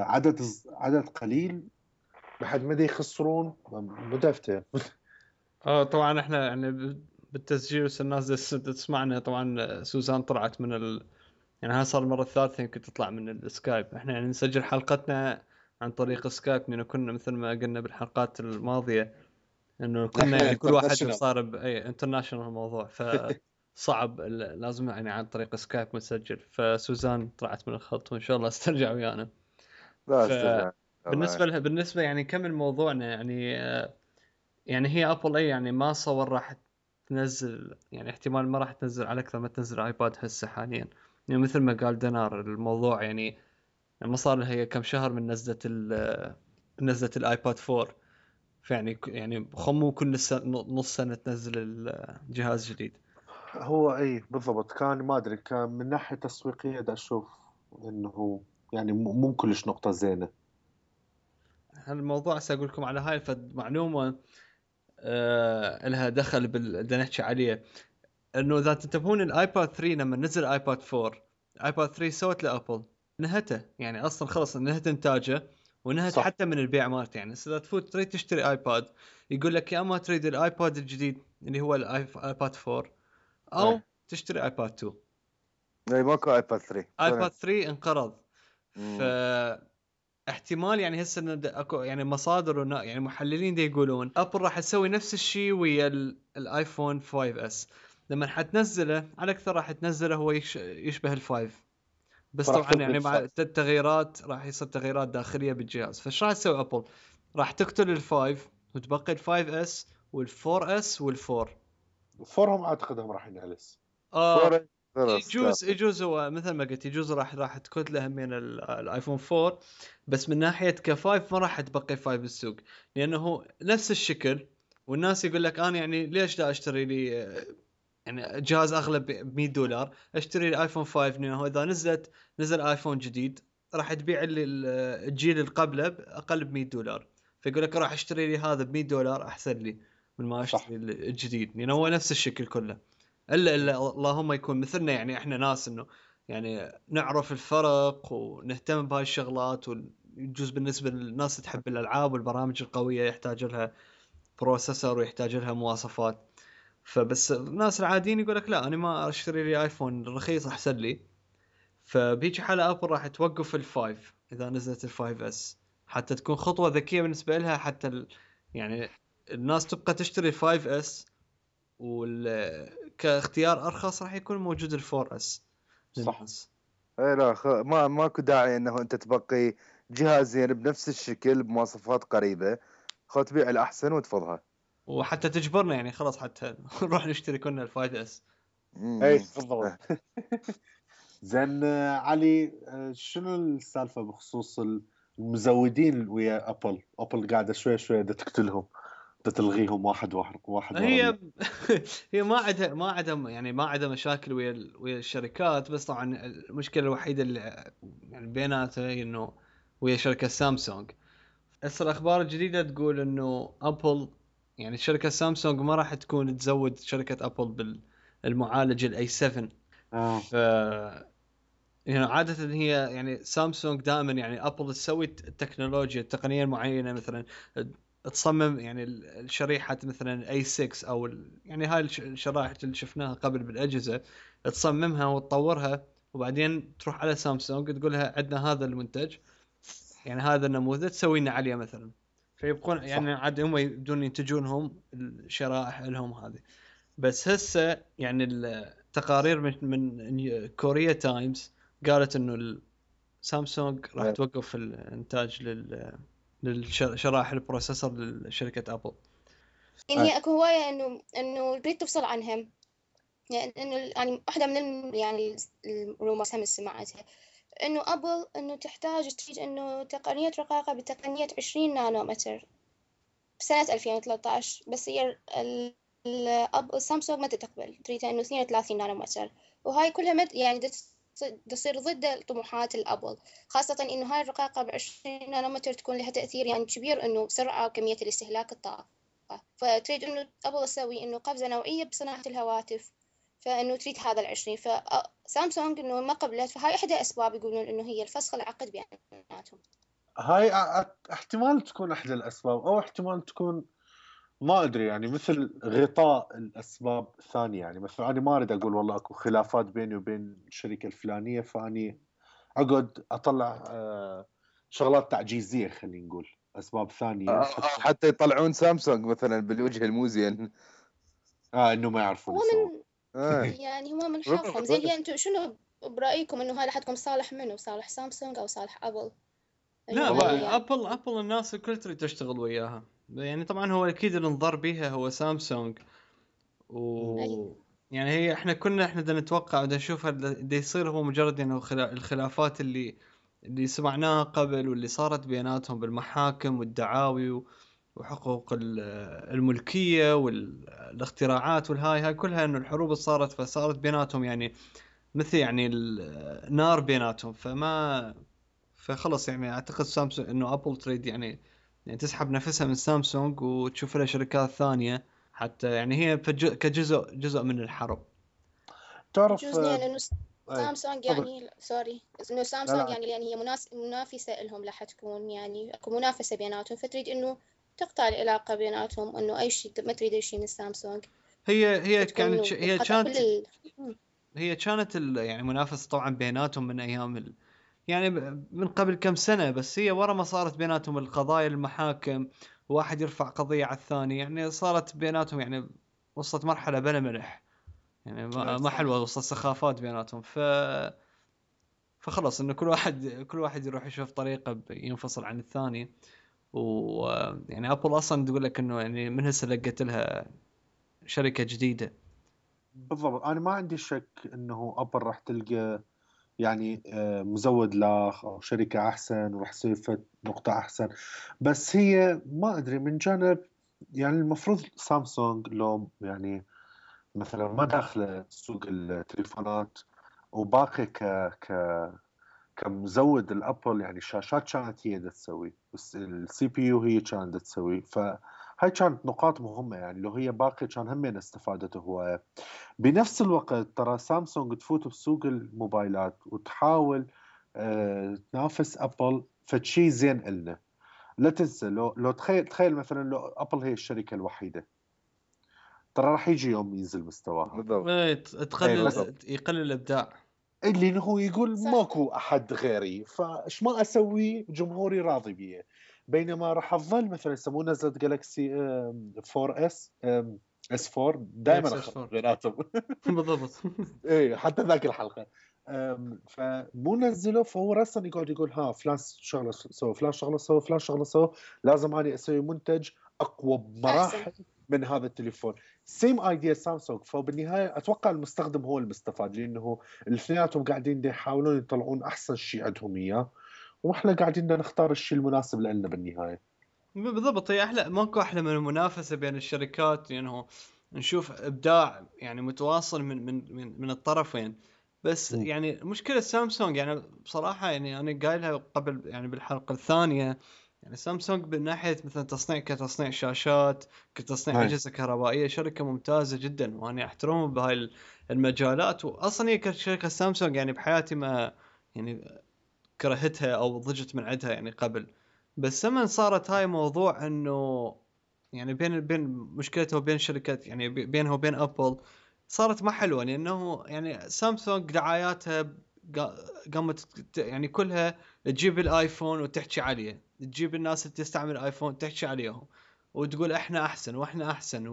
عدد قليل بحد ما دا يخسرون، ما دا أفتهم. طبعا احنا يعني بالتسجيل الناس تسمعنا. طبعا سوزان طلعت من يعني هاي صار المرة الثالثة يمكن تطلع من السكايب. احنا يعني نسجل حلقتنا عن طريق سكايب، لأنه كنا مثل ما قلنا بالحلقات الماضية انه كنا يعني كل واحد international. صار باي انترناشونال الموضوع، فصعب لازم يعني عن طريق سكايب نسجل. فسوزان طلعت من الخط وان شاء الله استرجع ويانا. لا استرجع بالنسبة يعني كمل موضوعنا. يعني يعني هي ابل اي يعني ما صور راح تنزل، يعني احتمال ما راح تنزل على اكثر ما تنزل ايباد هسه حاليا. يعني مثل ما قال دينار الموضوع يعني ما صار لها هي كم شهر من نزلة الايباد 4. يعني خمو كل نص سنة تنزل الجهاز جديد. هو اي بالضبط، كان ما ادري، كان من ناحيه تسويقيه دا اشوف انه هو يعني مو كلش نقطه زينه. هالموضوع سأقول لكم على هاي معلومة لها دخل بدنا نحكي عليه. انه اذا تنتبهون الايباد 3 لما نزل ايباد 4، ايباد 3 سوت لابل نهته، يعني اصلا خلص نهت انتاجه ونهت صح. حتى من البيع مالته. يعني اذا تفوت تريد تشتري ايباد يقول لك يا اما تريد الايباد الجديد اللي هو الايباد 4 او تشتري ايباد 2. اي ماكو ايباد 3. ايباد 3 انقرض. ف مم. احتمال يعني هسه اكو يعني مصادر يعني محللين دي يقولون ابل راح تسوي نفس الشيء ويا الايفون 5 اس. لما حتنزله على اكثر راح تنزله هو يشبه الفايف، بس فراح طبعا تلغي يعني مع الفايف. التغييرات راح يصير تغييرات داخليه بالجهاز. فايش راح تسوي ابل؟ راح تقتل الفايف وتبقي الفايف اس والفور اس والفور. فورهم اعتقدهم راح ينعلس. اه فور خلاص كافي. يجوز هو مثل ما قلت يجوز راح تكتله من الايفون 4. بس من ناحيه كفايف ما راح تبقي فايف بالسوق، لانه هو نفس الشكل. والناس يقول لك انا يعني ليش دا اشتري لي يعني جهاز اغلى ب$100 اشتري لي ايفون 5، لانه اذا نزل ايفون جديد راح تبيع لي الجيل اللي قبله اقل ب$100. فيقول لك راح اشتري لي هذا ب$100 احسن لي من ما صح. اشتري الجديد، لانه هو نفس الشكل كله. الا اللهم يكون مثلنا، يعني احنا ناس انه يعني نعرف الفرق ونهتم بهاي الشغلات. ويجوز بالنسبه للناس تحب الالعاب والبرامج القويه يحتاج لها بروسيسور ويحتاج لها مواصفات. فبس الناس العاديين يقول لك لا انا ما اشتري لي ايفون رخيص احسن لي. فبيجي حاله ابل راح توقف الفايف اذا نزلت الفايف اس، حتى تكون خطوه ذكيه بالنسبه لها. حتى يعني الناس تبقى تشتري الفايف اس، كاختيار ارخص راح يكون موجود الفور اس صح. للناس. اي لا ماكو داعي انه انت تبقي جهازين بنفس الشكل بمواصفات قريبه. خذ تبيع الاحسن وتفضها. وحتى تجبرنا يعني خلاص حتى نروح نشتري كنا الفايف اس. اي بالضبط. زين علي، شنو السالفه بخصوص المزودين ويا ابل قاعده شوي شوي تقتلهم، تلغيهم واحد ورا هي هي ما عندها مشاكل ويا الشركات. بس طبعا المشكله الوحيده اللي يعني بيناتها هي انه ويا شركه سامسونج. هسه الاخبار الجديده تقول انه ابل يعني شركه سامسونج ما راح تكون تزود شركه ابل بالمعالج الاي 7. ف يعني عادة هي يعني سامسونج دائما يعني ابل تسوي التكنولوجيا التقنية المعينة، مثلا تصمم يعني الشريحة مثلا اي 6 او يعني هاي الشرائح اللي شفناها قبل بالاجهزة تصممها وتطورها، وبعدين تروح على سامسونج تقول لها عندنا هذا المنتج، يعني هذا النموذج تسوي لنا عليه مثلا. فيبقون يعني عاد هم يبدون ينتجونهم الشرائح لهم هذه. بس هسه يعني التقارير من كوريا تايمز قالت انه سامسونج راح توقف الانتاج للشرائح البروسيسور لشركه ابل. يعني هي اكو هواية انه تريد تفصل عنهم، يعني انه يعني واحدة من يعني الرومرز هم سمعتها انه ابل انه تريد انه تقنية رقاقة بتقنية 20 نانومتر بسنة 2013. بس هي سامسونج ما تقبل، تريد انه 32 نانومتر. وهاي كلها يعني تصير ضد طموحات الأبل، خاصة إنه هاي الرقاقة ب20 نانومتر تكون لها تأثير يعني كبير إنه بسرعة وكمية الاستهلاك الطاقة. فتريد إنه أبل تسوي إنه قفزة نوعية بصناعة الهواتف، فإنه تريد هذا 20. فسامسونج إنه ما قبلت، فهاي إحدى أسباب يقولون إنه هي الفسخ العقد بيناتهم. هاي احتمال تكون احدى الاسباب، او احتمال تكون ما ادري يعني مثل غطاء الاسباب الثانيه. يعني مثلا انا ما اريد اقول والله اكو خلافات بيني وبين الشركه الفلانيه فاني اقعد اطلع شغلات تعجيزيه، خلينا نقول اسباب ثانيه حتى يطلعون سامسونج مثلا بالوجه الموزين انه ما يعرفون هو يسوون. من يعني هو من حقهم. زين هي انتم شنو برايكم انه هذا حدكم صالح منه، صالح سامسونج او صالح ابل؟ لا إنه يعني يعني ابل الناس الكل تريد تشتغل وياها، يعني طبعا هو اكيد اللي انضر بيها هو سامسونج. و يعني هي احنا بدنا نتوقع بدنا نشوف اللي يصير هو مجرد انه الخلافات اللي سمعناها قبل واللي صارت بيناتهم بالمحاكم والدعاوي وحقوق الملكية والاختراعات هاي كلها، انه الحروب اللي فصارت بيناتهم يعني مثل يعني النار بيناتهم. فخلص يعني اعتقد سامسونج انه ابل تريد يعني تسحب نفسها من سامسونج وتشوف لها شركات ثانية حتى يعني هي كجزء من الحرب. تعرف يجوز لانه أي. سامسونج تفضل. يعني سوري انه لا سامسونج لا يعني لان هي منافسه لهم، راح تكون يعني اكو منافسه بيناتهم، فتريد انه تقطع العلاقه بيناتهم، انه اي شيء ما تريد اي شيء من سامسونج. هي فتكون كانت هي بخطأ كانت كل هي كانت يعني منافسة طبعا بيناتهم من ايام يعني من قبل كم سنة، بس هي ورا ما صارت بيناتهم القضايا المحاكم واحد يرفع قضية على الثاني، يعني صارت بيناتهم يعني وصلت مرحلة بلا ملح، يعني ما صح. حلوة، وصلت سخافات بيناتهم. فخلص انه كل واحد يروح يشوف طريقة ينفصل عن الثاني. ويعني ابل اصلا تقول لك انه يعني من هسه لقيت لها شركة جديدة. بالضبط. انا ما عندي شك انه ابل راح تلقى يعني مزود لاخ او شركه احسن وراح يصير فد نقطه احسن. بس هي ما ادري من جانب يعني المفروض سامسونج لو يعني مثلا ما داخله سوق التليفونات وباقي ك كمزود الابل، يعني الشاشات كانت هي تسوي، بس السي بي يو هي كانت تسوي، فهاي كانت نقاط مهمة. يعني لو هي باقي كان همين استفادته هواية. بنفس الوقت ترى سامسونج تفوت بسوق الموبايلات وتحاول تنافس ابل، فشي زين إلنا. لا تنسى لو تخيل مثلا لو ابل هي الشركة الوحيدة، ترى راح يجي يوم ينزل مستواها. بالضبط. بس يقلل الابداع. اللي هو يقول صح. ماكو احد غيري، فايش ما اسوي جمهوري راضي بيه. بينما راح تظل مثلا يسمونه نزلة جالكسي 4 اس اس 4 دائما Galaxy اخرب S4 بيناتهم. بالضبط. ايه حتى ذاك الحلقه. فمو نزله، فهو راسا يقعد يقول ها فلان شغله سوى، فلان شغله سوى، فلان شغله سوى، لازم اني اسوي منتج اقوى بمراحل من هذا التليفون. سيم ايديا سامسونج. فبالنهايه اتوقع المستخدم هو المستفاد، لانه الاثنيناتهم قاعدين يحاولون يطلعون احسن شيء عندهم اياه، واحنا قاعدين نختار الشيء المناسب لنا بالنهايه. بالضبط. هي احلى، ماكو احلى من المنافسه بين الشركات، يعني نشوف ابداع يعني متواصل من الطرفين. بس يعني مشكله سامسونج يعني بصراحه، يعني انا قايلها قبل يعني بالحلقه الثانيه، يعني سامسونج من ناحيه مثلا تصنيع كتصنيع شاشات كتصنيع هاي. اجهزه كهربائيه شركه ممتازه جدا، وانا احترمهم بهاي المجالات. واصلا هي كشركه سامسونج يعني بحياتي ما يعني كرهتها او ضجت من عندها يعني قبل. بس لما صارت هاي موضوع انه يعني بين مشكلته وبين شركات، يعني بينها وبين ابل صارت ما حلوه، لانه يعني سامسونج دعاياتها قامت يعني كلها تجيب الايفون وتحكي عليه، تجيب الناس اللي تستعمل ايفون تحكي عليهم وتقول احنا احسن واحنا احسن.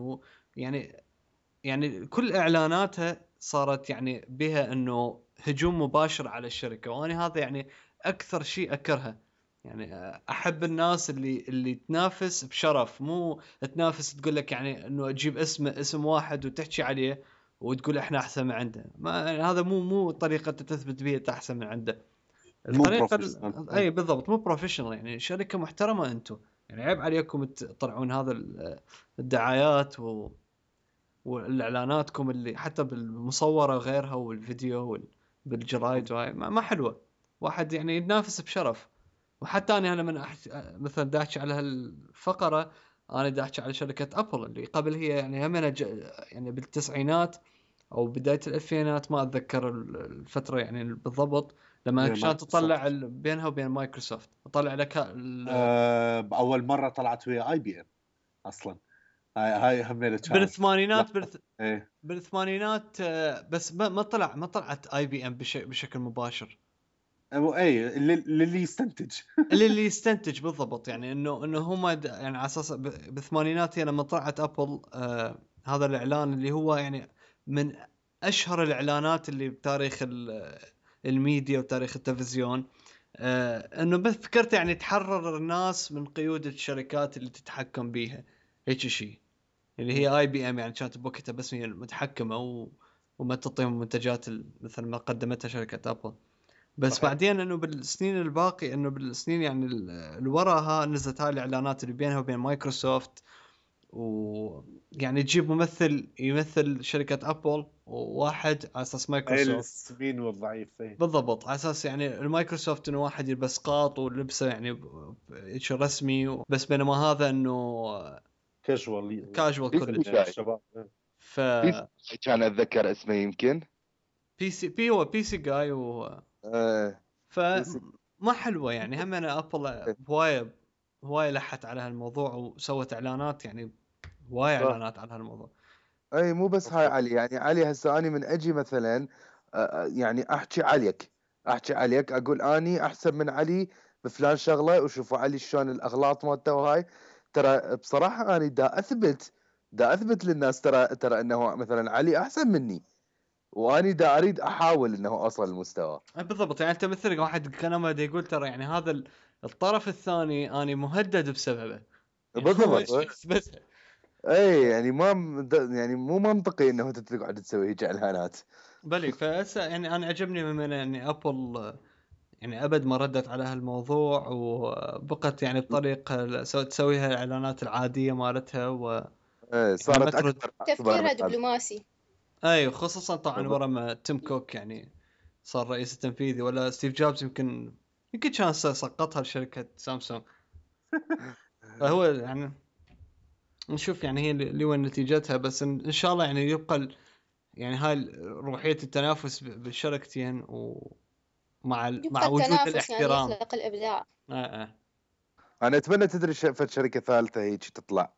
يعني كل اعلاناتها صارت يعني بها انه هجوم مباشر على الشركه، وانا هذا يعني اكثر شيء اكرهه. يعني احب الناس اللي تنافس بشرف، مو تنافس تقول لك يعني انه تجيب اسم واحد وتحكي عليه وتقول احنا احسن من عنده. ما يعني هذا مو طريقه تثبت بها انت احسن من عنده. مو الطريقه بروفيشنال. اي بالضبط، مو بروفيشنال. يعني شركه محترمه انتم، يعني عيب عليكم تطلعون هذا الدعايات والاعلاناتكم اللي حتى بالمصوره وغيرها والفيديو بالجرايد وهاي ما حلوه. واحد يعني يتنافس بشرف. وحتى انا من مثلا داحش على هالفقره، انا داحش على شركه ابل اللي قبل هي يعني هم يعني بالتسعينات او بدايه الالفينات، ما اتذكر الفتره يعني بالضبط، لما كانت تطلع بينها وبين مايكروسوفت تطلع لك اول مره طلعت ويا اي بي ام اصلا. هاي هم بالثمانينات بالثمانينات، بس ما طلعت اي بي ام بشكل مباشر. اي اللي يستنتج اللي يستنتج بالضبط، يعني انه هم يعني على اساس بالثمانينات لما طلعت ابل، هذا الاعلان اللي هو يعني من اشهر الاعلانات اللي بتاريخ الميديا وتاريخ التلفزيون. انه بس فكرت يعني تحرر الناس من قيود الشركات اللي تتحكم بيها، هيك شيء اللي هي اي بي ام، يعني كانت بوقتها بس هي المتحكمه وما تعطيهم منتجات مثل ما قدمتها شركه ابل. بس صحيح. بعدين انه بالسنين الباقي، انه بالسنين يعني اللي وراها نزلت هاي الاعلانات اللي بينها وبين مايكروسوفت، ويعني تجيب ممثل يمثل شركة ابل وواحد على اساس مايكروسوفت السمين والضعيف. بالضبط، على اساس يعني المايكروسوفت انه واحد يلبس قاط ولبسه يعني رسمي، بس بينما هذا انه كاجوال كل الشباب. كان اتذكر اسمه يمكن هو بي سي جاي ما حلوه يعني. هم انا ابل هوايه لحت على هالموضوع وسوت اعلانات، يعني هوايه اعلانات على هالموضوع. اي مو بس هاي علي، يعني علي هسه اني من اجي مثلا يعني احكي عليك اقول اني احسن من علي بفلان شغله، وشوفوا علي شلون الاغلاط مالته وهاي. ترى بصراحه اني دا اثبت للناس ترى انه مثلا علي احسن مني، واني دا اريد احاول انه اوصل المستوى. بالضبط، يعني انت مثل واحد كان ما يقول ترى يعني هذا الطرف الثاني اني مهدد بسببه، يعني بالضبط. اي يعني يعني مو منطقي انه انت تقعد تسوي هيك اعلانات. بلي يعني انا عجبني من يعني ابل يعني ابد ما ردت على هالموضوع، وبقت يعني بطريقه تسويها الاعلانات العاديه مالتها صارت يعني اكثر تفكيرها دبلوماسي. اي خصوصا طبعا ورا ما تيم كوك يعني صار رئيس التنفيذي، ولا ستيف جوبز يمكن كان سقطها لشركه سامسونج. فهو يعني نشوف يعني هي اللي وين نتيجتها، بس ان شاء الله يعني يبقى يعني هاي روحيه التنافس بالشركتين، مع وجود الاحترام يعني يخلق الابداع. انا اتمنى تدري فد شركه ثالثه هيك تطلع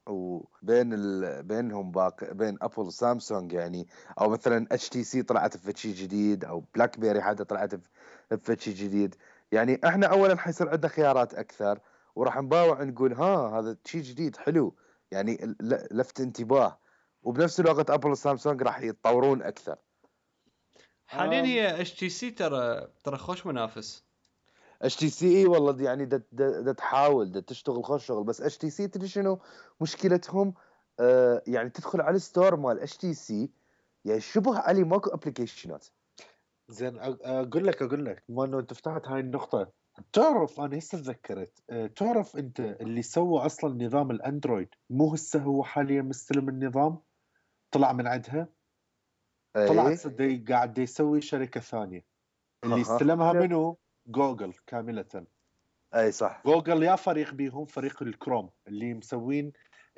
بينهم بين ابل وسامسونج يعني، او مثلا اتش تي سي طلعت في شيء جديد، او بلاك بيري حتى طلعت في شيء جديد. يعني احنا اولا حيصير عندنا خيارات اكثر، وراح نباوع نقول هذا شيء جديد حلو يعني لفت انتباه، وبنفس الوقت ابل وسامسونج راح يتطورون اكثر. حاليا هي اتش تي سي ترى خوش منافس. اتش تي سي والله يعني دا تحاول تشتغل خوش شغل، بس اتش تي سي تدري شنو مشكلتهم؟ يعني تدخل على الستور مال اتش تي سي يعني شبه علي ماكو ابلكيشنات. زين اقول لك ما انه انت فتحت هاي النقطه. تعرف انا هسه تذكرت، تعرف انت اللي سوى اصلا نظام الاندرويد مو هسه هو حاليا مستلم النظام، طلع من عندها. طلعت صدق قاعد يسوي شركه ثانيه اللي استلمها منه جوجل كامله. اي صح، جوجل يا فريق بيهم فريق الكروم اللي مسوين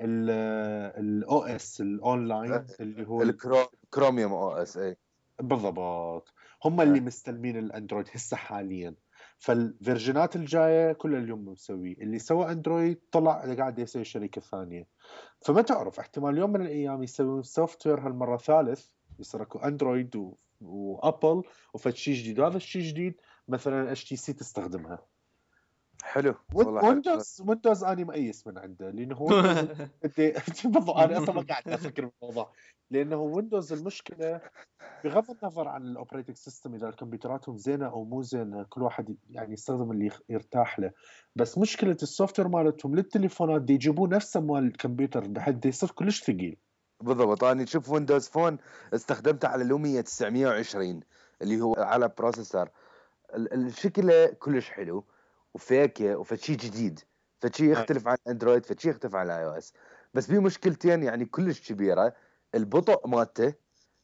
الاو اس الاونلاين اللي هو الكروميوم او اس. اي بالضبط، هم اللي مستلمين الاندرويد هسه حاليا. فالفيرجنات الجايه كل اليوم مسوي اللي سوى اندرويد طلع قاعد يسوي شركه ثانيه. فما تعرف احتمال يوم من الايام يسوون سوفت وير هالمره ثالث يصير اكو اندرويد وابل وفد شيء جديد، وهذا الشيء جديد مثلا اتش تي سي تستخدمها. حلو ويندوز انا مؤيس من عنده، لانه ويندوز بالضبط انا اصلا ما قاعد افكر بالموضوع، لانه ويندوز المشكله بغض النظر عن الاوبريتنج سيستم اذا كمبيوتراتهم زينه او مو زينه، كل واحد يعني يستخدم اللي يرتاح له. بس مشكله السوفت وير مالتهم للتليفونات دي يجيبوه نفسه مال الكمبيوتر بحد يصير كلش ثقيل. بالضبط، انا شوف ويندوز فون استخدمته على لوميا 920 اللي هو على بروسيسور الشكله كلش حلو وفيكه وفشي جديد، فشي يختلف عن اندرويد، فشي يختلف عن اي او اس. بس في مشكلتين يعني كلش كبيره، البطء مالته.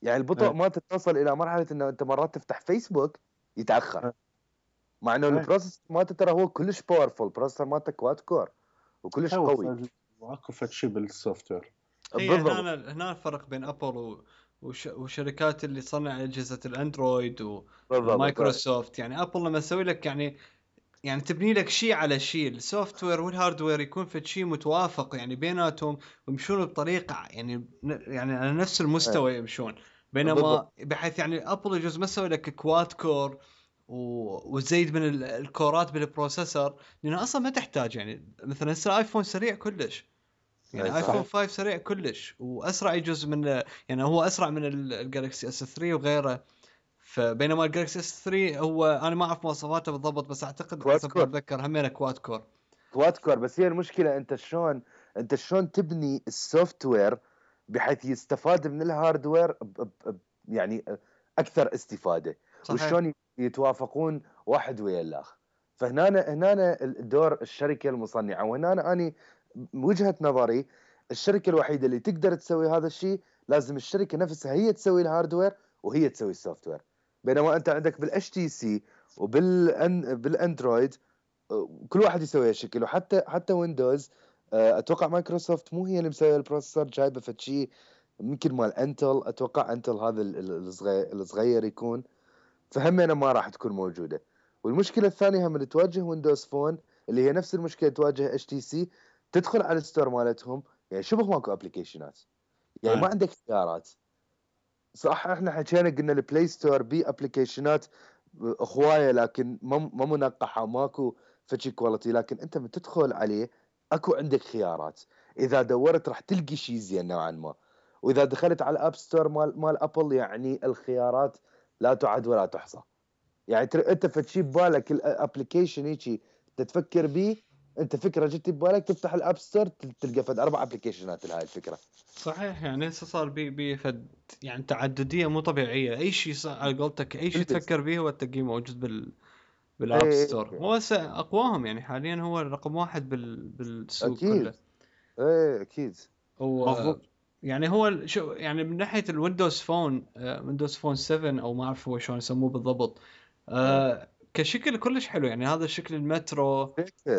يعني البطء ما تتصل الى مرحله انه انت مرات تفتح فيسبوك يتاخر، مع انه البروسيسور مالته ترى هو كلش باورفول، البروسيسور مالته كواد كور وكلش قوي. واكو شيء بالسوفت وير. هنا الفرق بين ابل وشركات اللي تصنع اجهزه الاندرويد ومايكروسوفت. يعني ابل لما تسوي لك يعني تبني لك شيء على شيء، السوفت وير والهاردوير يكون في شيء متوافق يعني بيناتهم، ويمشون بطريقه يعني على نفس المستوى يمشون. بينما بحيث يعني ابل يجوز ما يسوي لك كواد كور وزيد من الكورات بالبروسيسور، لانه اصلا ما تحتاج. يعني مثلا الايفون سريع كلش، يعني ايفون 5 سريع كلش واسرع يجوز من، يعني هو اسرع من الجالكسي اس 3 وغيره. فبينما الجالكسي اس 3 هو انا ما اعرف مواصفاته بالضبط، بس اعتقد حسب ما اتذكر همينه كواد كور. بس هي المشكله انت شلون تبني السوفت وير بحيث يستفاد من الهاردوير يعني اكثر استفاده. صحيح. وشلون يتوافقون واحد ويا الاخر. فهنا دور الشركه المصنعه. وهنا انا وجهه نظري الشركه الوحيده اللي تقدر تسوي هذا الشيء لازم الشركه نفسها هي تسوي الهاردوير وهي تسوي السوفت وير. بينما انت عندك بالاتش تي سي وبالاندرويد كل واحد يسوي هالشكل. وحتى ويندوز اتوقع مايكروسوفت مو هي اللي مسويه البروسيسور، جايبه فشي يمكن مال انتل، اتوقع انتل هذا الصغير يكون، فهمنا ما راح تكون موجوده. والمشكله الثانيه هم اللي تواجه ويندوز فون اللي هي نفس المشكله تواجه اتش تي سي، تدخل على الستور مالتهم يعني شبه ماكو ابلكيشنات، يعني ما عندك خيارات. صح احنا حكينا قلنا البلاي ستور بي ابلكيشنات هوايه لكن ما منقحه، ماكو فشي كواليتي، لكن انت من تدخل عليه اكو عندك خيارات. اذا دورت راح تلقي شيء زين نوعا ما. واذا دخلت على الاب ستور مال ابل يعني الخيارات لا تعد ولا تحصى. يعني انت فشي ببالك الابلكيشن هيك تتفكر بيه، انت فكره جت ببالك تفتح الاب ستور تلقى فد 4 ابلكيشنات لهاي الفكره. صحيح. يعني هسه صار بي فد يعني تعدديه مو طبيعيه. اي شيء على قولتك اي شيء تفكر به هو تلاقيه موجود بالاب ستور. هو اقواهم يعني حاليا، هو رقم 1 بالسوق أكيد. كله. اكيد مضبوط. يعني هو شو يعني من ناحيه الويندوز فون، ويندوز فون 7 او ما اعرف هو شلون يسموه بالضبط، كشكل كلش حلو. يعني هذا الشكل المترو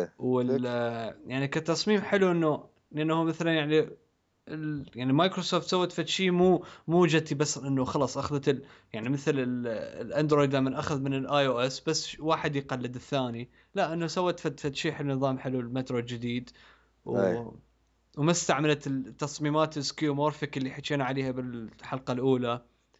يعني كتصميم حلو، لانه مثلا يعني مايكروسوفت سوت فد شيء مو جتي بس انه خلاص اخذت يعني مثل الاندرويد لما اخذ من الاي او اس بس واحد يقلد الثاني، لا انه سوت فد شيء حلو، نظام حلو المترو الجديد وما استعملت التصميمات السكيومورفيك اللي حكينا عليها بالحلقه الاولى.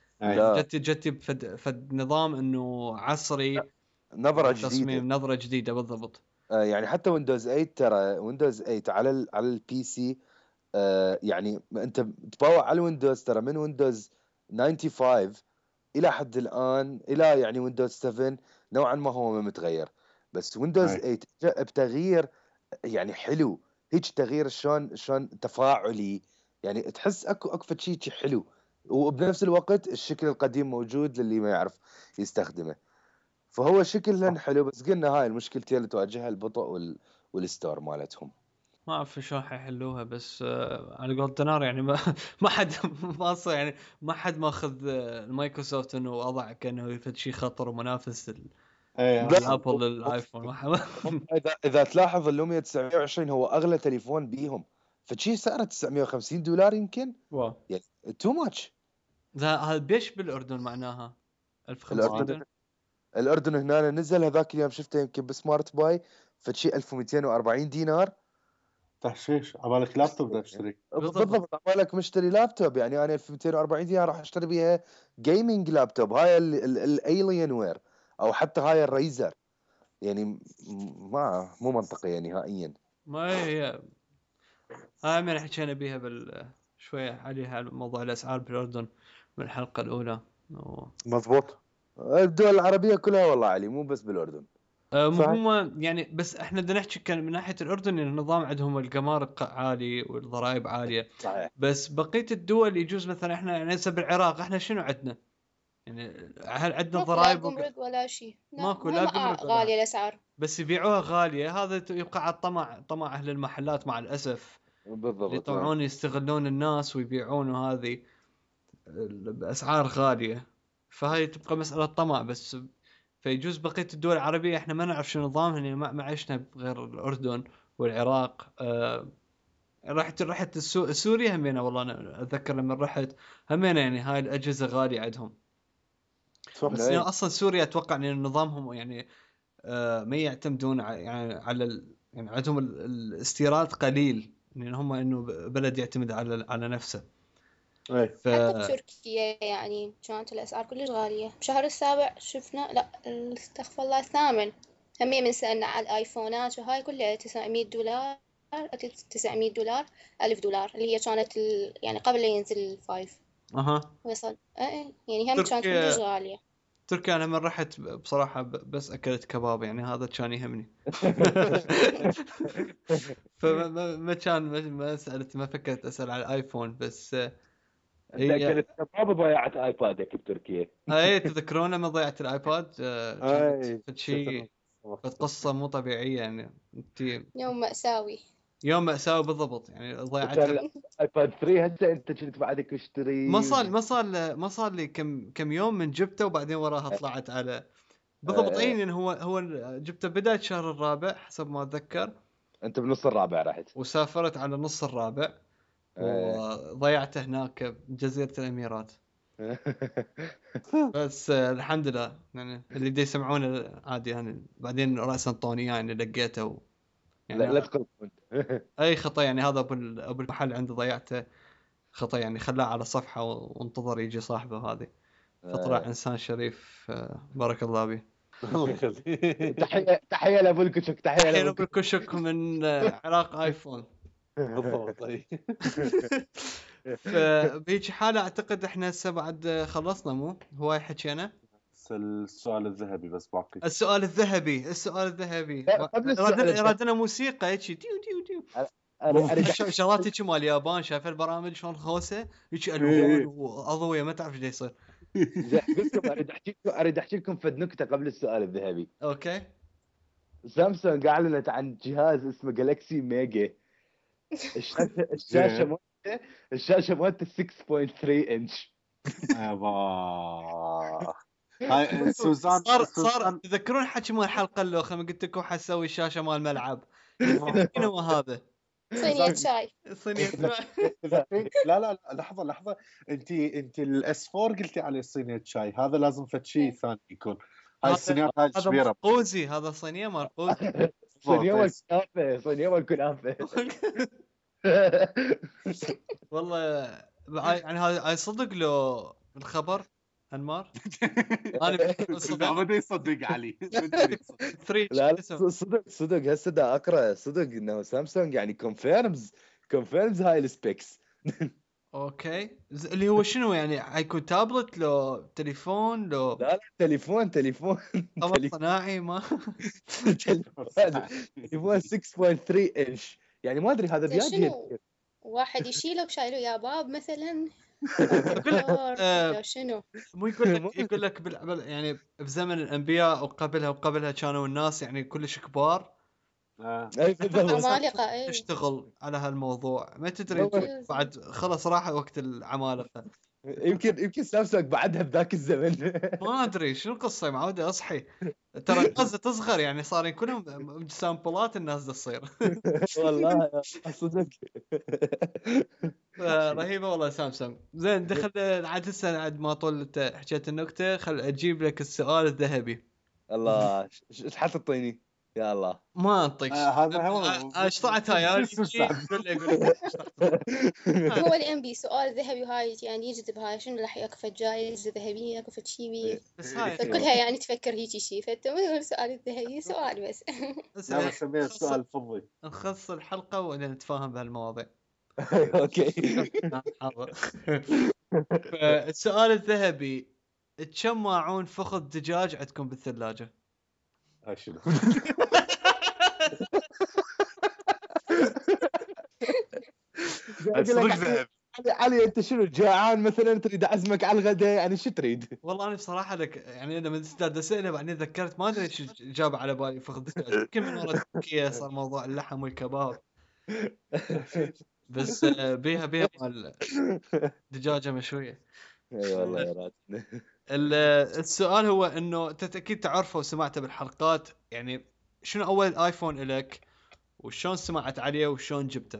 جت فد نظام انه عصري، نظره تصميم نظره جديده بالضبط. يعني حتى ويندوز 8 ترى ويندوز 8 على البي سي يعني انت تباوع على الويندوز ترى من ويندوز 95 الى حد الان الى يعني ويندوز 7 نوعا ما هو ما متغير. بس ويندوز 8 جاء بتغيير يعني حلو، هيك تغيير شلون تفاعلي، يعني تحس اكو شيء حلو، وبنفس الوقت الشكل القديم موجود للي ما يعرف يستخدمه. فهو شكلها حلو، بس قلنا هاي المشكلتين اللي تواجهها البطء والستور مالتهم. ما اعرف شلون حيحلوها، بس على قول دينار يعني ما حد باصه، يعني ما حد ماخذ المايكروسوفت انه وضع كانه يفد شيء خطر ومنافس الابل للايفون. اذا تلاحظ اللوميا 920 هو اغلى تليفون بيهم، فشي سعره $950 يمكن. يعني تو ماتش. هذا بيش بالاردن معناها 1500. الاردن هنا نزل هذاك اليوم شفته يمكن بسمارت باي فشي $1240. تحشيش عبالك لابتوب بدك تشتري. بالضبط عبالك مشتري لابتوب، يعني انا $1240 راح اشتري بيها جيمنج لابتوب، هاي الالين وير او حتى هاي الريزر، يعني مو منطقيه نهائيا. ما هي هاي من حكينا بيها شويه عليها موضوع الاسعار بالاردن من الحلقه الاولى. مضبوط. الدول العربيه كلها والله علي، مو بس بالاردن. هم يعني بس احنا بدنا نحكي كان من ناحيه الاردن النظام عندهم الجمارك عالي والضرائب عاليه. صحيح. بس بقيه الدول يجوز مثلا احنا يعني هسه بالعراق احنا شنو عندنا؟ يعني هل عندنا ضرائب ولا شيء؟ ماكو لا جمرك غاليه الاسعار، بس يبيعوها غاليه. هذا يبقى على طمع اهل المحلات مع الاسف. بالضبط. يطمعون يستغلون الناس ويبيعون، وهذه باسعار غاليه، فهاي تبقى مساله طمع بس. فيجوز بقيه الدول العربيه احنا ما نعرف شو نظامهم، يعني ما عشنا غير الاردن والعراق. رحت سوريا همينه، والله انا اتذكر لما رحت همينه، يعني هاي الاجهزه غاليه عندهم. بس يعني اصلا سوريا اتوقع ان نظامهم يعني ما يعتمدون يعني على يعني عندهم الاستيراد قليل، يعني هم انه بلد يعتمد على نفسه. حتى بتركيا يعني كانت الأسعار كلش غالية. بشهر السابع شفنا، لا استغفر الله، الثامن همية من سألنا على الآيفونات وهاي كلها $900، $900 $1000 اللي هي كانت يعني قبل لا ينزل الفايف. وصل يعني هم كانت كلش غالية. تركيا انا من رحت بصراحه بس اكلت كباب، يعني هذا كان يهمني. فما كان ما سالت، ما فكرت اسال على الايفون. بس انت اكلت كباب ضيعت ايبادك بتركيا. اي تذكرون لما ضيعت الايباد؟ كانت شيء قصه مو طبيعيه يعني. انت يوم مأساوي. يوم مأساوي بالضبط، يعني ضيعتها. ايباد 3 هسه انت كنت بعدك اشتري. ما صار لي كم يوم من جبته، وبعدين وراها طلعت على بالضبط. يعني هو جبته بداية شهر الرابع حسب ما اتذكر. انت بنص الرابع رحت وسافرت على نص الرابع وضيعته هناك بجزيرة الاميرات. بس الحمد لله، يعني اللي دي يسمعونه عادي يعني. بعدين رأسا طوني يعني لقيته يعني لا تقلقون. اي خطأ، يعني هذا ابو المحل عنده ضيعته خطأ، يعني خلاه على صفحة وانتظر يجي صاحبه هذه. فطلع انسان شريف، بارك الله به. تحية لابو الكشك. تحية لابو الكشك من عراق ايفون. بالضبط. فبهيك حالة اعتقد احنا هسه بعد خلصنا، مو هواي حكينا. السؤال الذهبي بس باقي. السؤال الذهبي رادنا موسيقى هيك تيو تيو تيو. شغلات هيك مال اليابان، شايف البرامج شلون خوسه هيك الوان واضويه، ما تعرف ايش يصير. اريد احكي لكم فد نكته قبل السؤال الذهبي. اوكي. سامسونج اعلنت عن جهاز اسمه جالكسي ميجا. الشاشه مالته 6.3 انش. هاي سوزان صار تذكرون حكي مال الحلقه الاخرى لما قلت لكم حسوي شاشه مال ملعب؟ شنو هذا؟ صينية شاي. لا لحظه. انت الاس 4 قلتي عليه صينيه شاي، هذا لازم فد شيء ثاني يكون. هاي الصينيات هاي الكبيره. قوزي، هذا صينيه مال قوزي. صينيه والكنافه. والله يعني هاي صدق لو الخبر انمار. انا ما بده يصدق علي. لا صدق هسه دا اقرا صدق انه سامسونج يعني كونفيرمز هاي السبيكس. اوكي. اللي هو شنو يعني؟ حيكون تابلت لو تليفون لو؟ لا تليفون قمر صناعي ما. تليفون 6.3 انش، يعني ما ادري هذا بياجي واحد يشيله بشايله يا باب مثلا. شنو مو يقول لك يعني بزمن الانبياء وقبلها كانوا الناس يعني كلش كبار. عمالقه تشتغل على هالموضوع، ما تدري بعد خلص راح وقت العمالقه. يمكن سامسونج بعدها بذاك الزمن. ما ادري شنو القصه، معودي اصحي ترى الناس تصغر، يعني صار كلهم سامبلات الناس تصير. والله صدق رهيبه والله سامسونج. زين دخل عاد هسه بعد ما طولت حكيت النكته، خل اجيب لك السؤال الذهبي. الله ايش حتعطيني يا الله؟ ما انطيك هذا هو ايش طلعت هاي هو الام بي سؤال ذهبي، وهاي يعني يجذب. هاي شنو راح يكفى جائزة ذهبية كفى شيء بس هاي كلها يعني تفكر هيك شيء. فانت مو السؤال الذهبي سؤال بس. لا بس السؤال الفضي نخص الحلقة ونتفاهم بهالمواضيع. اوكي. السؤال الذهبي: كم ماعون فخذ دجاج عندكم بالثلاجة؟ هاي شنو؟ علي انت شنو جاعان مثلا تريد اعزمك على الغداء، يعني شو تريد؟ والله انا بصراحه لك يعني لما استاذ اسئله بعدين ذكرت ما ادري ايش اجابه على بالي فخذ دجاج. يمكن من ورا تركيا صار موضوع اللحم والكباب، بس بيها مال دجاجه مشويه. اي والله يا راتنا. السؤال هو انه انت اكيد تعرفه وسمعته بالحلقات، يعني شنو اول ايفون الك وشلون سمعت عليه وشلون جبته؟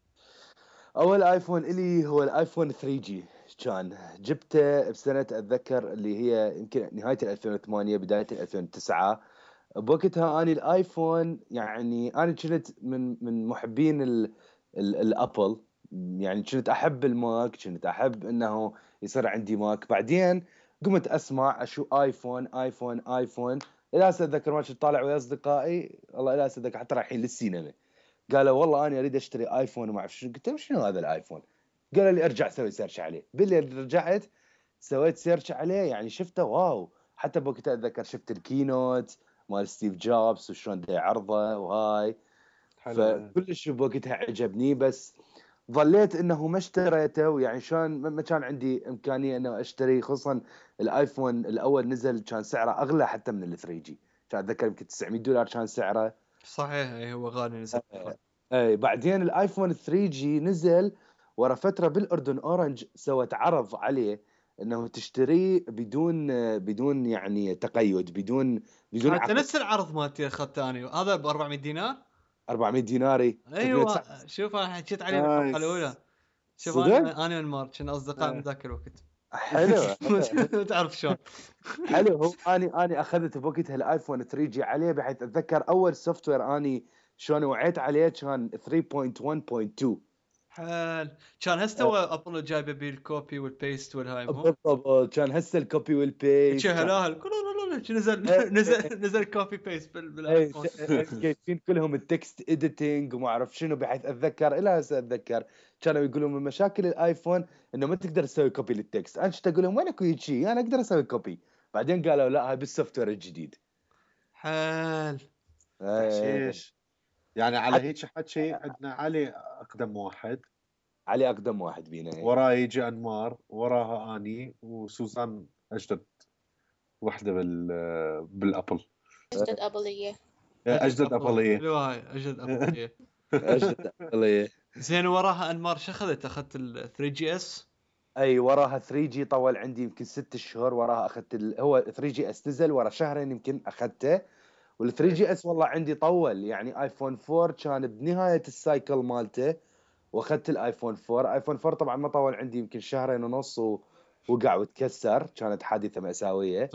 اول ايفون الي هو الايفون 3 جي، كان جبته بسنه اتذكر اللي هي يمكن نهايه 2008 بدايه 2009. بوقتها اني الايفون يعني انا كنت من محبين الابل، يعني كنت احب الماك، كنت احب انه يصير عندي ماك. بعدين قمت اسمع اشو ايفون ايفون ايفون، الى اتذكر ما كنت طالع ويا اصدقائي، والله الى اتذكر حتى رايحين للسينما، قالوا والله انا اريد اشتري ايفون وما اعرف شنو. قلت لهم شنو هذا الايفون؟ قالوا لي ارجع سوي سيرش عليه. بالليل رجعت سويت سيرش عليه، يعني شفته واو. حتى بوقتها اتذكر شفت الكينوت مال ستيف جوبز وشلون دا يعرضه وهاي، حلو. فكلش بوقتها عجبني. بس ظليت انه ما اشتريته، يعني شلون ما كان عندي امكانيه انه اشتري، خصوصا الايفون الاول نزل كان سعره اغلى حتى من ال 3 جي، كان اتذكر يمكن $900 كان سعره. صحيح، اي هو غالي نزل. اي بعدين الايفون 3 جي نزل ورا فتره بالاردن، اورنج سوت عرض عليه انه تشتريه بدون يعني تقيد، بدون حتى عقد. نفس العرض مالتي اخذته انا، هذا ب 400 دينار. 400 ديناري 309. ايوه شوف انا حكيت عليه بالحلقه الاولى. نايس. شوف صدق انا وانمار كنا اصدقاء من ذاك الوقت. حلو. تعرف شلون. حلو. هو اني اخذت بوقتها الايفون 3 جي عليه، بحيث اتذكر اول سوفت وير اني شلون وعيت عليه كان 3.1.2. حال كان هستوى ابل جايبه بيه الكوبي والبيست والهاي مو بالضبط، كان هسه الكوبي والبيست كان هلاهل نزل نزل كوبي بيست بالايفون. كيفين كلهم التكست اديتنج وما اعرف شنو، بحيث اتذكر الى هسه اتذكر كانوا يقولون من مشاكل الايفون انه ما تقدر تسوي كوبي للتكست. انا كنت اقول لهم وين اكو شيء انا اقدر اسوي كوبي، بعدين قالوا لا هاي بالسوفت وير الجديد. حال ايه. تحشيش. يعني على هيك حكي عندنا علي اقدم واحد، علي اقدم واحد بينا. وراه يجي انمار، وراها اني وسوزان اجدد وحده بالابل، أجدد أبلية. اجدد ابليه. حلوه هاي اجد ابليه. اجد عقلية. زين وراها انمار شو اخذت ال 3 جي اس. اي وراها 3 جي طول عندي يمكن 6 شهور، وراها اخذت هو 3 جي اس نزل ورا شهرين يمكن اخذته. وال 3 جي اس والله عندي طول، يعني ايفون 4 كان بنهايه السايكل مالته واخذت الايفون 4. ايفون 4 طبعا ما طول عندي يمكن شهرين ونص وقع وتكسر، كانت حادثه مأساويه.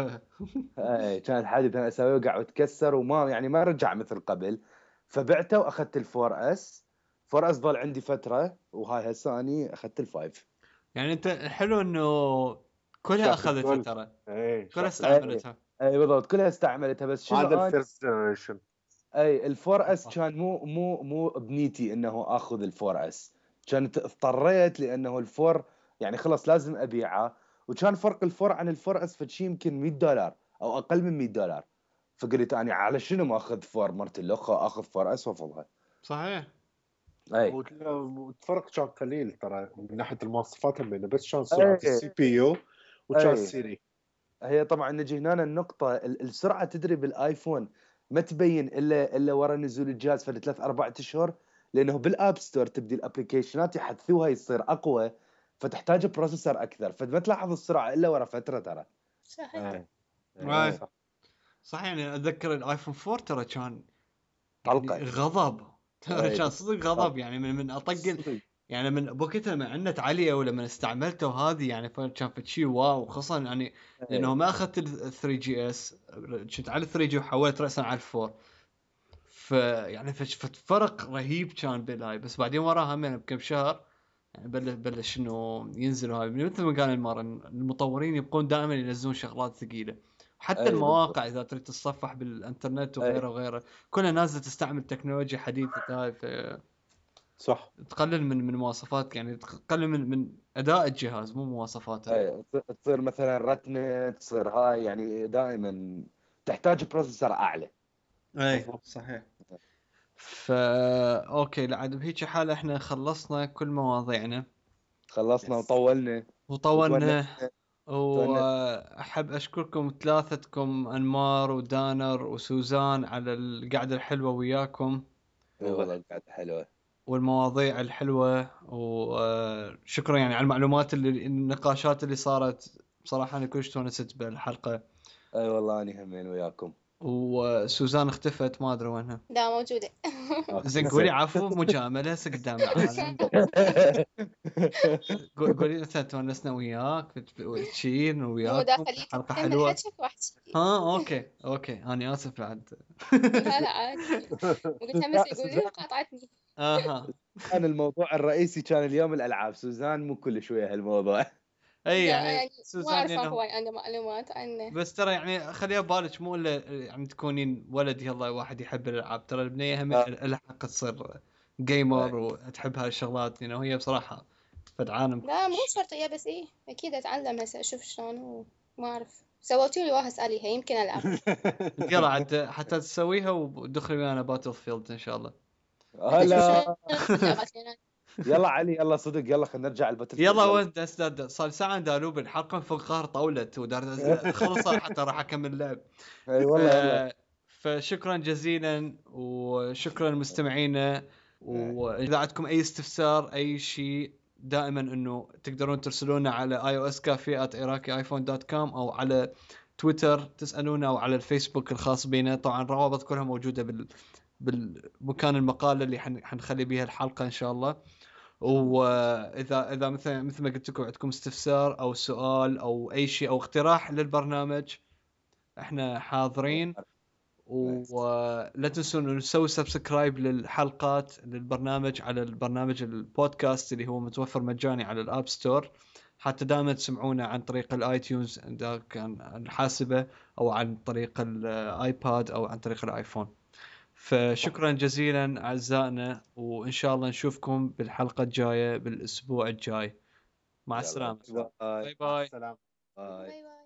اي كانت حادثه مأساويه وقع وتكسر وما يعني ما رجع مثل قبل، فبعته واخذت ال 4 اس. 4 اس ظل عندي فتره، وهاي هسه اني اخذت ال 5. يعني انت حلو انه كلها شاف اخذتها الكل. ترى، ايه كلها شاف استعملتها. اي بالضبط كلها استعملتها. بس شنو هذا انا الفيرست جنريشن. اي الفور اس كان مو بنيتي انه اخذ الفور اس، كانت اضطريت لانه الفور يعني خلص لازم ابيعه، وكان فرق الفور عن الفور اس فشي يمكن $100 او اقل من $100. فقلت انا على شنو ما اخذ فور مرت الاخ اخذ فور اس وافضلها. صحيح. اي والفرق كان قليل ترى من ناحيه المواصفات بينه، بس كان سرعه اي السي بي يو وكان اي السيري. هي طبعا نجي هنا النقطة، السرعة تدري بالايفون ما تبين الا ورا نزول الجهاز فل 3 4 اشهر، لانه بالاب ستور تبدي الابلكيشنات يحدثوها يصير اقوى، فتحتاج بروسيسور اكثر، فما تلاحظ السرعة الا ورا فترة ترى. صحيح. ايه راي. صح. صح يعني اتذكر الايفون 4 ترى كان يعني طلقة. غضب. ترى اي كان صدق غضب، يعني من اطقل، صدق. يعني من بوقتها مع انت عاليه ولما استعملته وهذه يعني كان فشي واو، خصوصا يعني لانه اي ما اخذت ال 3 جي اس، كنت على 3 جي وحولت راسا على الفور، فيعني فرق رهيب كان بالهاي. بس بعدين وراها من بكم شهر يعني بلش انه ينزلوا هاي، مثل ما قال المار المطورين يبقون دائما ينزلون شغلات ثقيله، حتى اي بالضبط. المواقع اذا تريد تتصفح بالانترنت اي وغيره وغيره كلها نازله تستعمل تكنولوجيا حديثه هاي، صح. تقلل من مواصفات، يعني تقلل من اداء الجهاز مو مواصفاته. اي تصير مثلا رتنة، تصير هاي يعني دائما تحتاج بروسيسور اعلى. اي مظبوط. صحيح. اوكي لعد بهيك حاله احنا خلصنا كل مواضيعنا خلصنا وطولنا وطولنا. وتونسنا. واحب اشكركم ثلاثتكم انمار ودانر وسوزان على القعده الحلوه وياكم. اي والله قاعد حلوة. والمواضيع الحلوه، وشكرا يعني على المعلومات النقاشات اللي صارت. بصراحه انا كلش تونست بالحلقه. اي والله اني همين وياكم. وسوزان اختفت ما ادري وينها. لا موجودة. زين قولي عفو مجامله هسه قدام العالم. قولي مثلا تونسنا وياك تشين مو وياك داخليك حلقه تكمل حلوه. حكيك واحكي. اوكي انا اسف بعد. لا عادي. وقلت همس يقول لي قاطعتني. كان الموضوع الرئيسي كان اليوم الالعاب. سوزان مو كل شويه هالموضوع. اي لا يعني ما سوزان أعرف يعني هواي عنده معلومات عنه. بس ترى يعني خليها ببالك مو الا يعني تكونين ولد يلا واحد يحب الالعاب، ترى البنيه هم لها حق تصير جيمر وتحب هالشغلات يعني. وهي بصراحه فد عالم. لا مو شرطية بس إيه أكيد أتعلم هسه أشوف شلون وما أعرف. سويتوا لي واحد اسأليها يمكن ألعب. يلا عاد حتى تسويها ودخلي ويانا باتل فيلد ان شاء الله. هلا يلا علي يلا صدق يلا خلينا نرجع الباتل فيلد. يلا وين استاذ صار ساعه دالوب الحلقه فوق قهر طاولت ودار خلص حتى راح اكمل اللعب. اي والله يلا. فشكرا جزيلا وشكرا لمستمعينا. واذا عندكم اي استفسار اي شيء دائما انه تقدرون ترسلونا على ioscafe@iraqi.iphone.com او على تويتر تسالونا او على الفيسبوك الخاص بنا. طبعا الروابط كلها موجوده بالمكان المقاله اللي حنخلي بيها الحلقه ان شاء الله. واذا مثل ما قلت لكم عندكم استفسار او سؤال او اي شيء او اقتراح للبرنامج احنا حاضرين. ولا تنسون انه نسوي سبسكرايب للحلقات للبرنامج على البرنامج البودكاست اللي هو متوفر مجاني على الاب ستور، حتى دائما تسمعونا عن طريق الايتونز اذا كان الحاسبه او عن طريق الايباد او عن طريق الايفون. فشكرا جزيلا اعزائنا وان شاء الله نشوفكم بالحلقه الجايه بالاسبوع الجاي. مع السلامه. باي باي. السلام. باي. باي باي.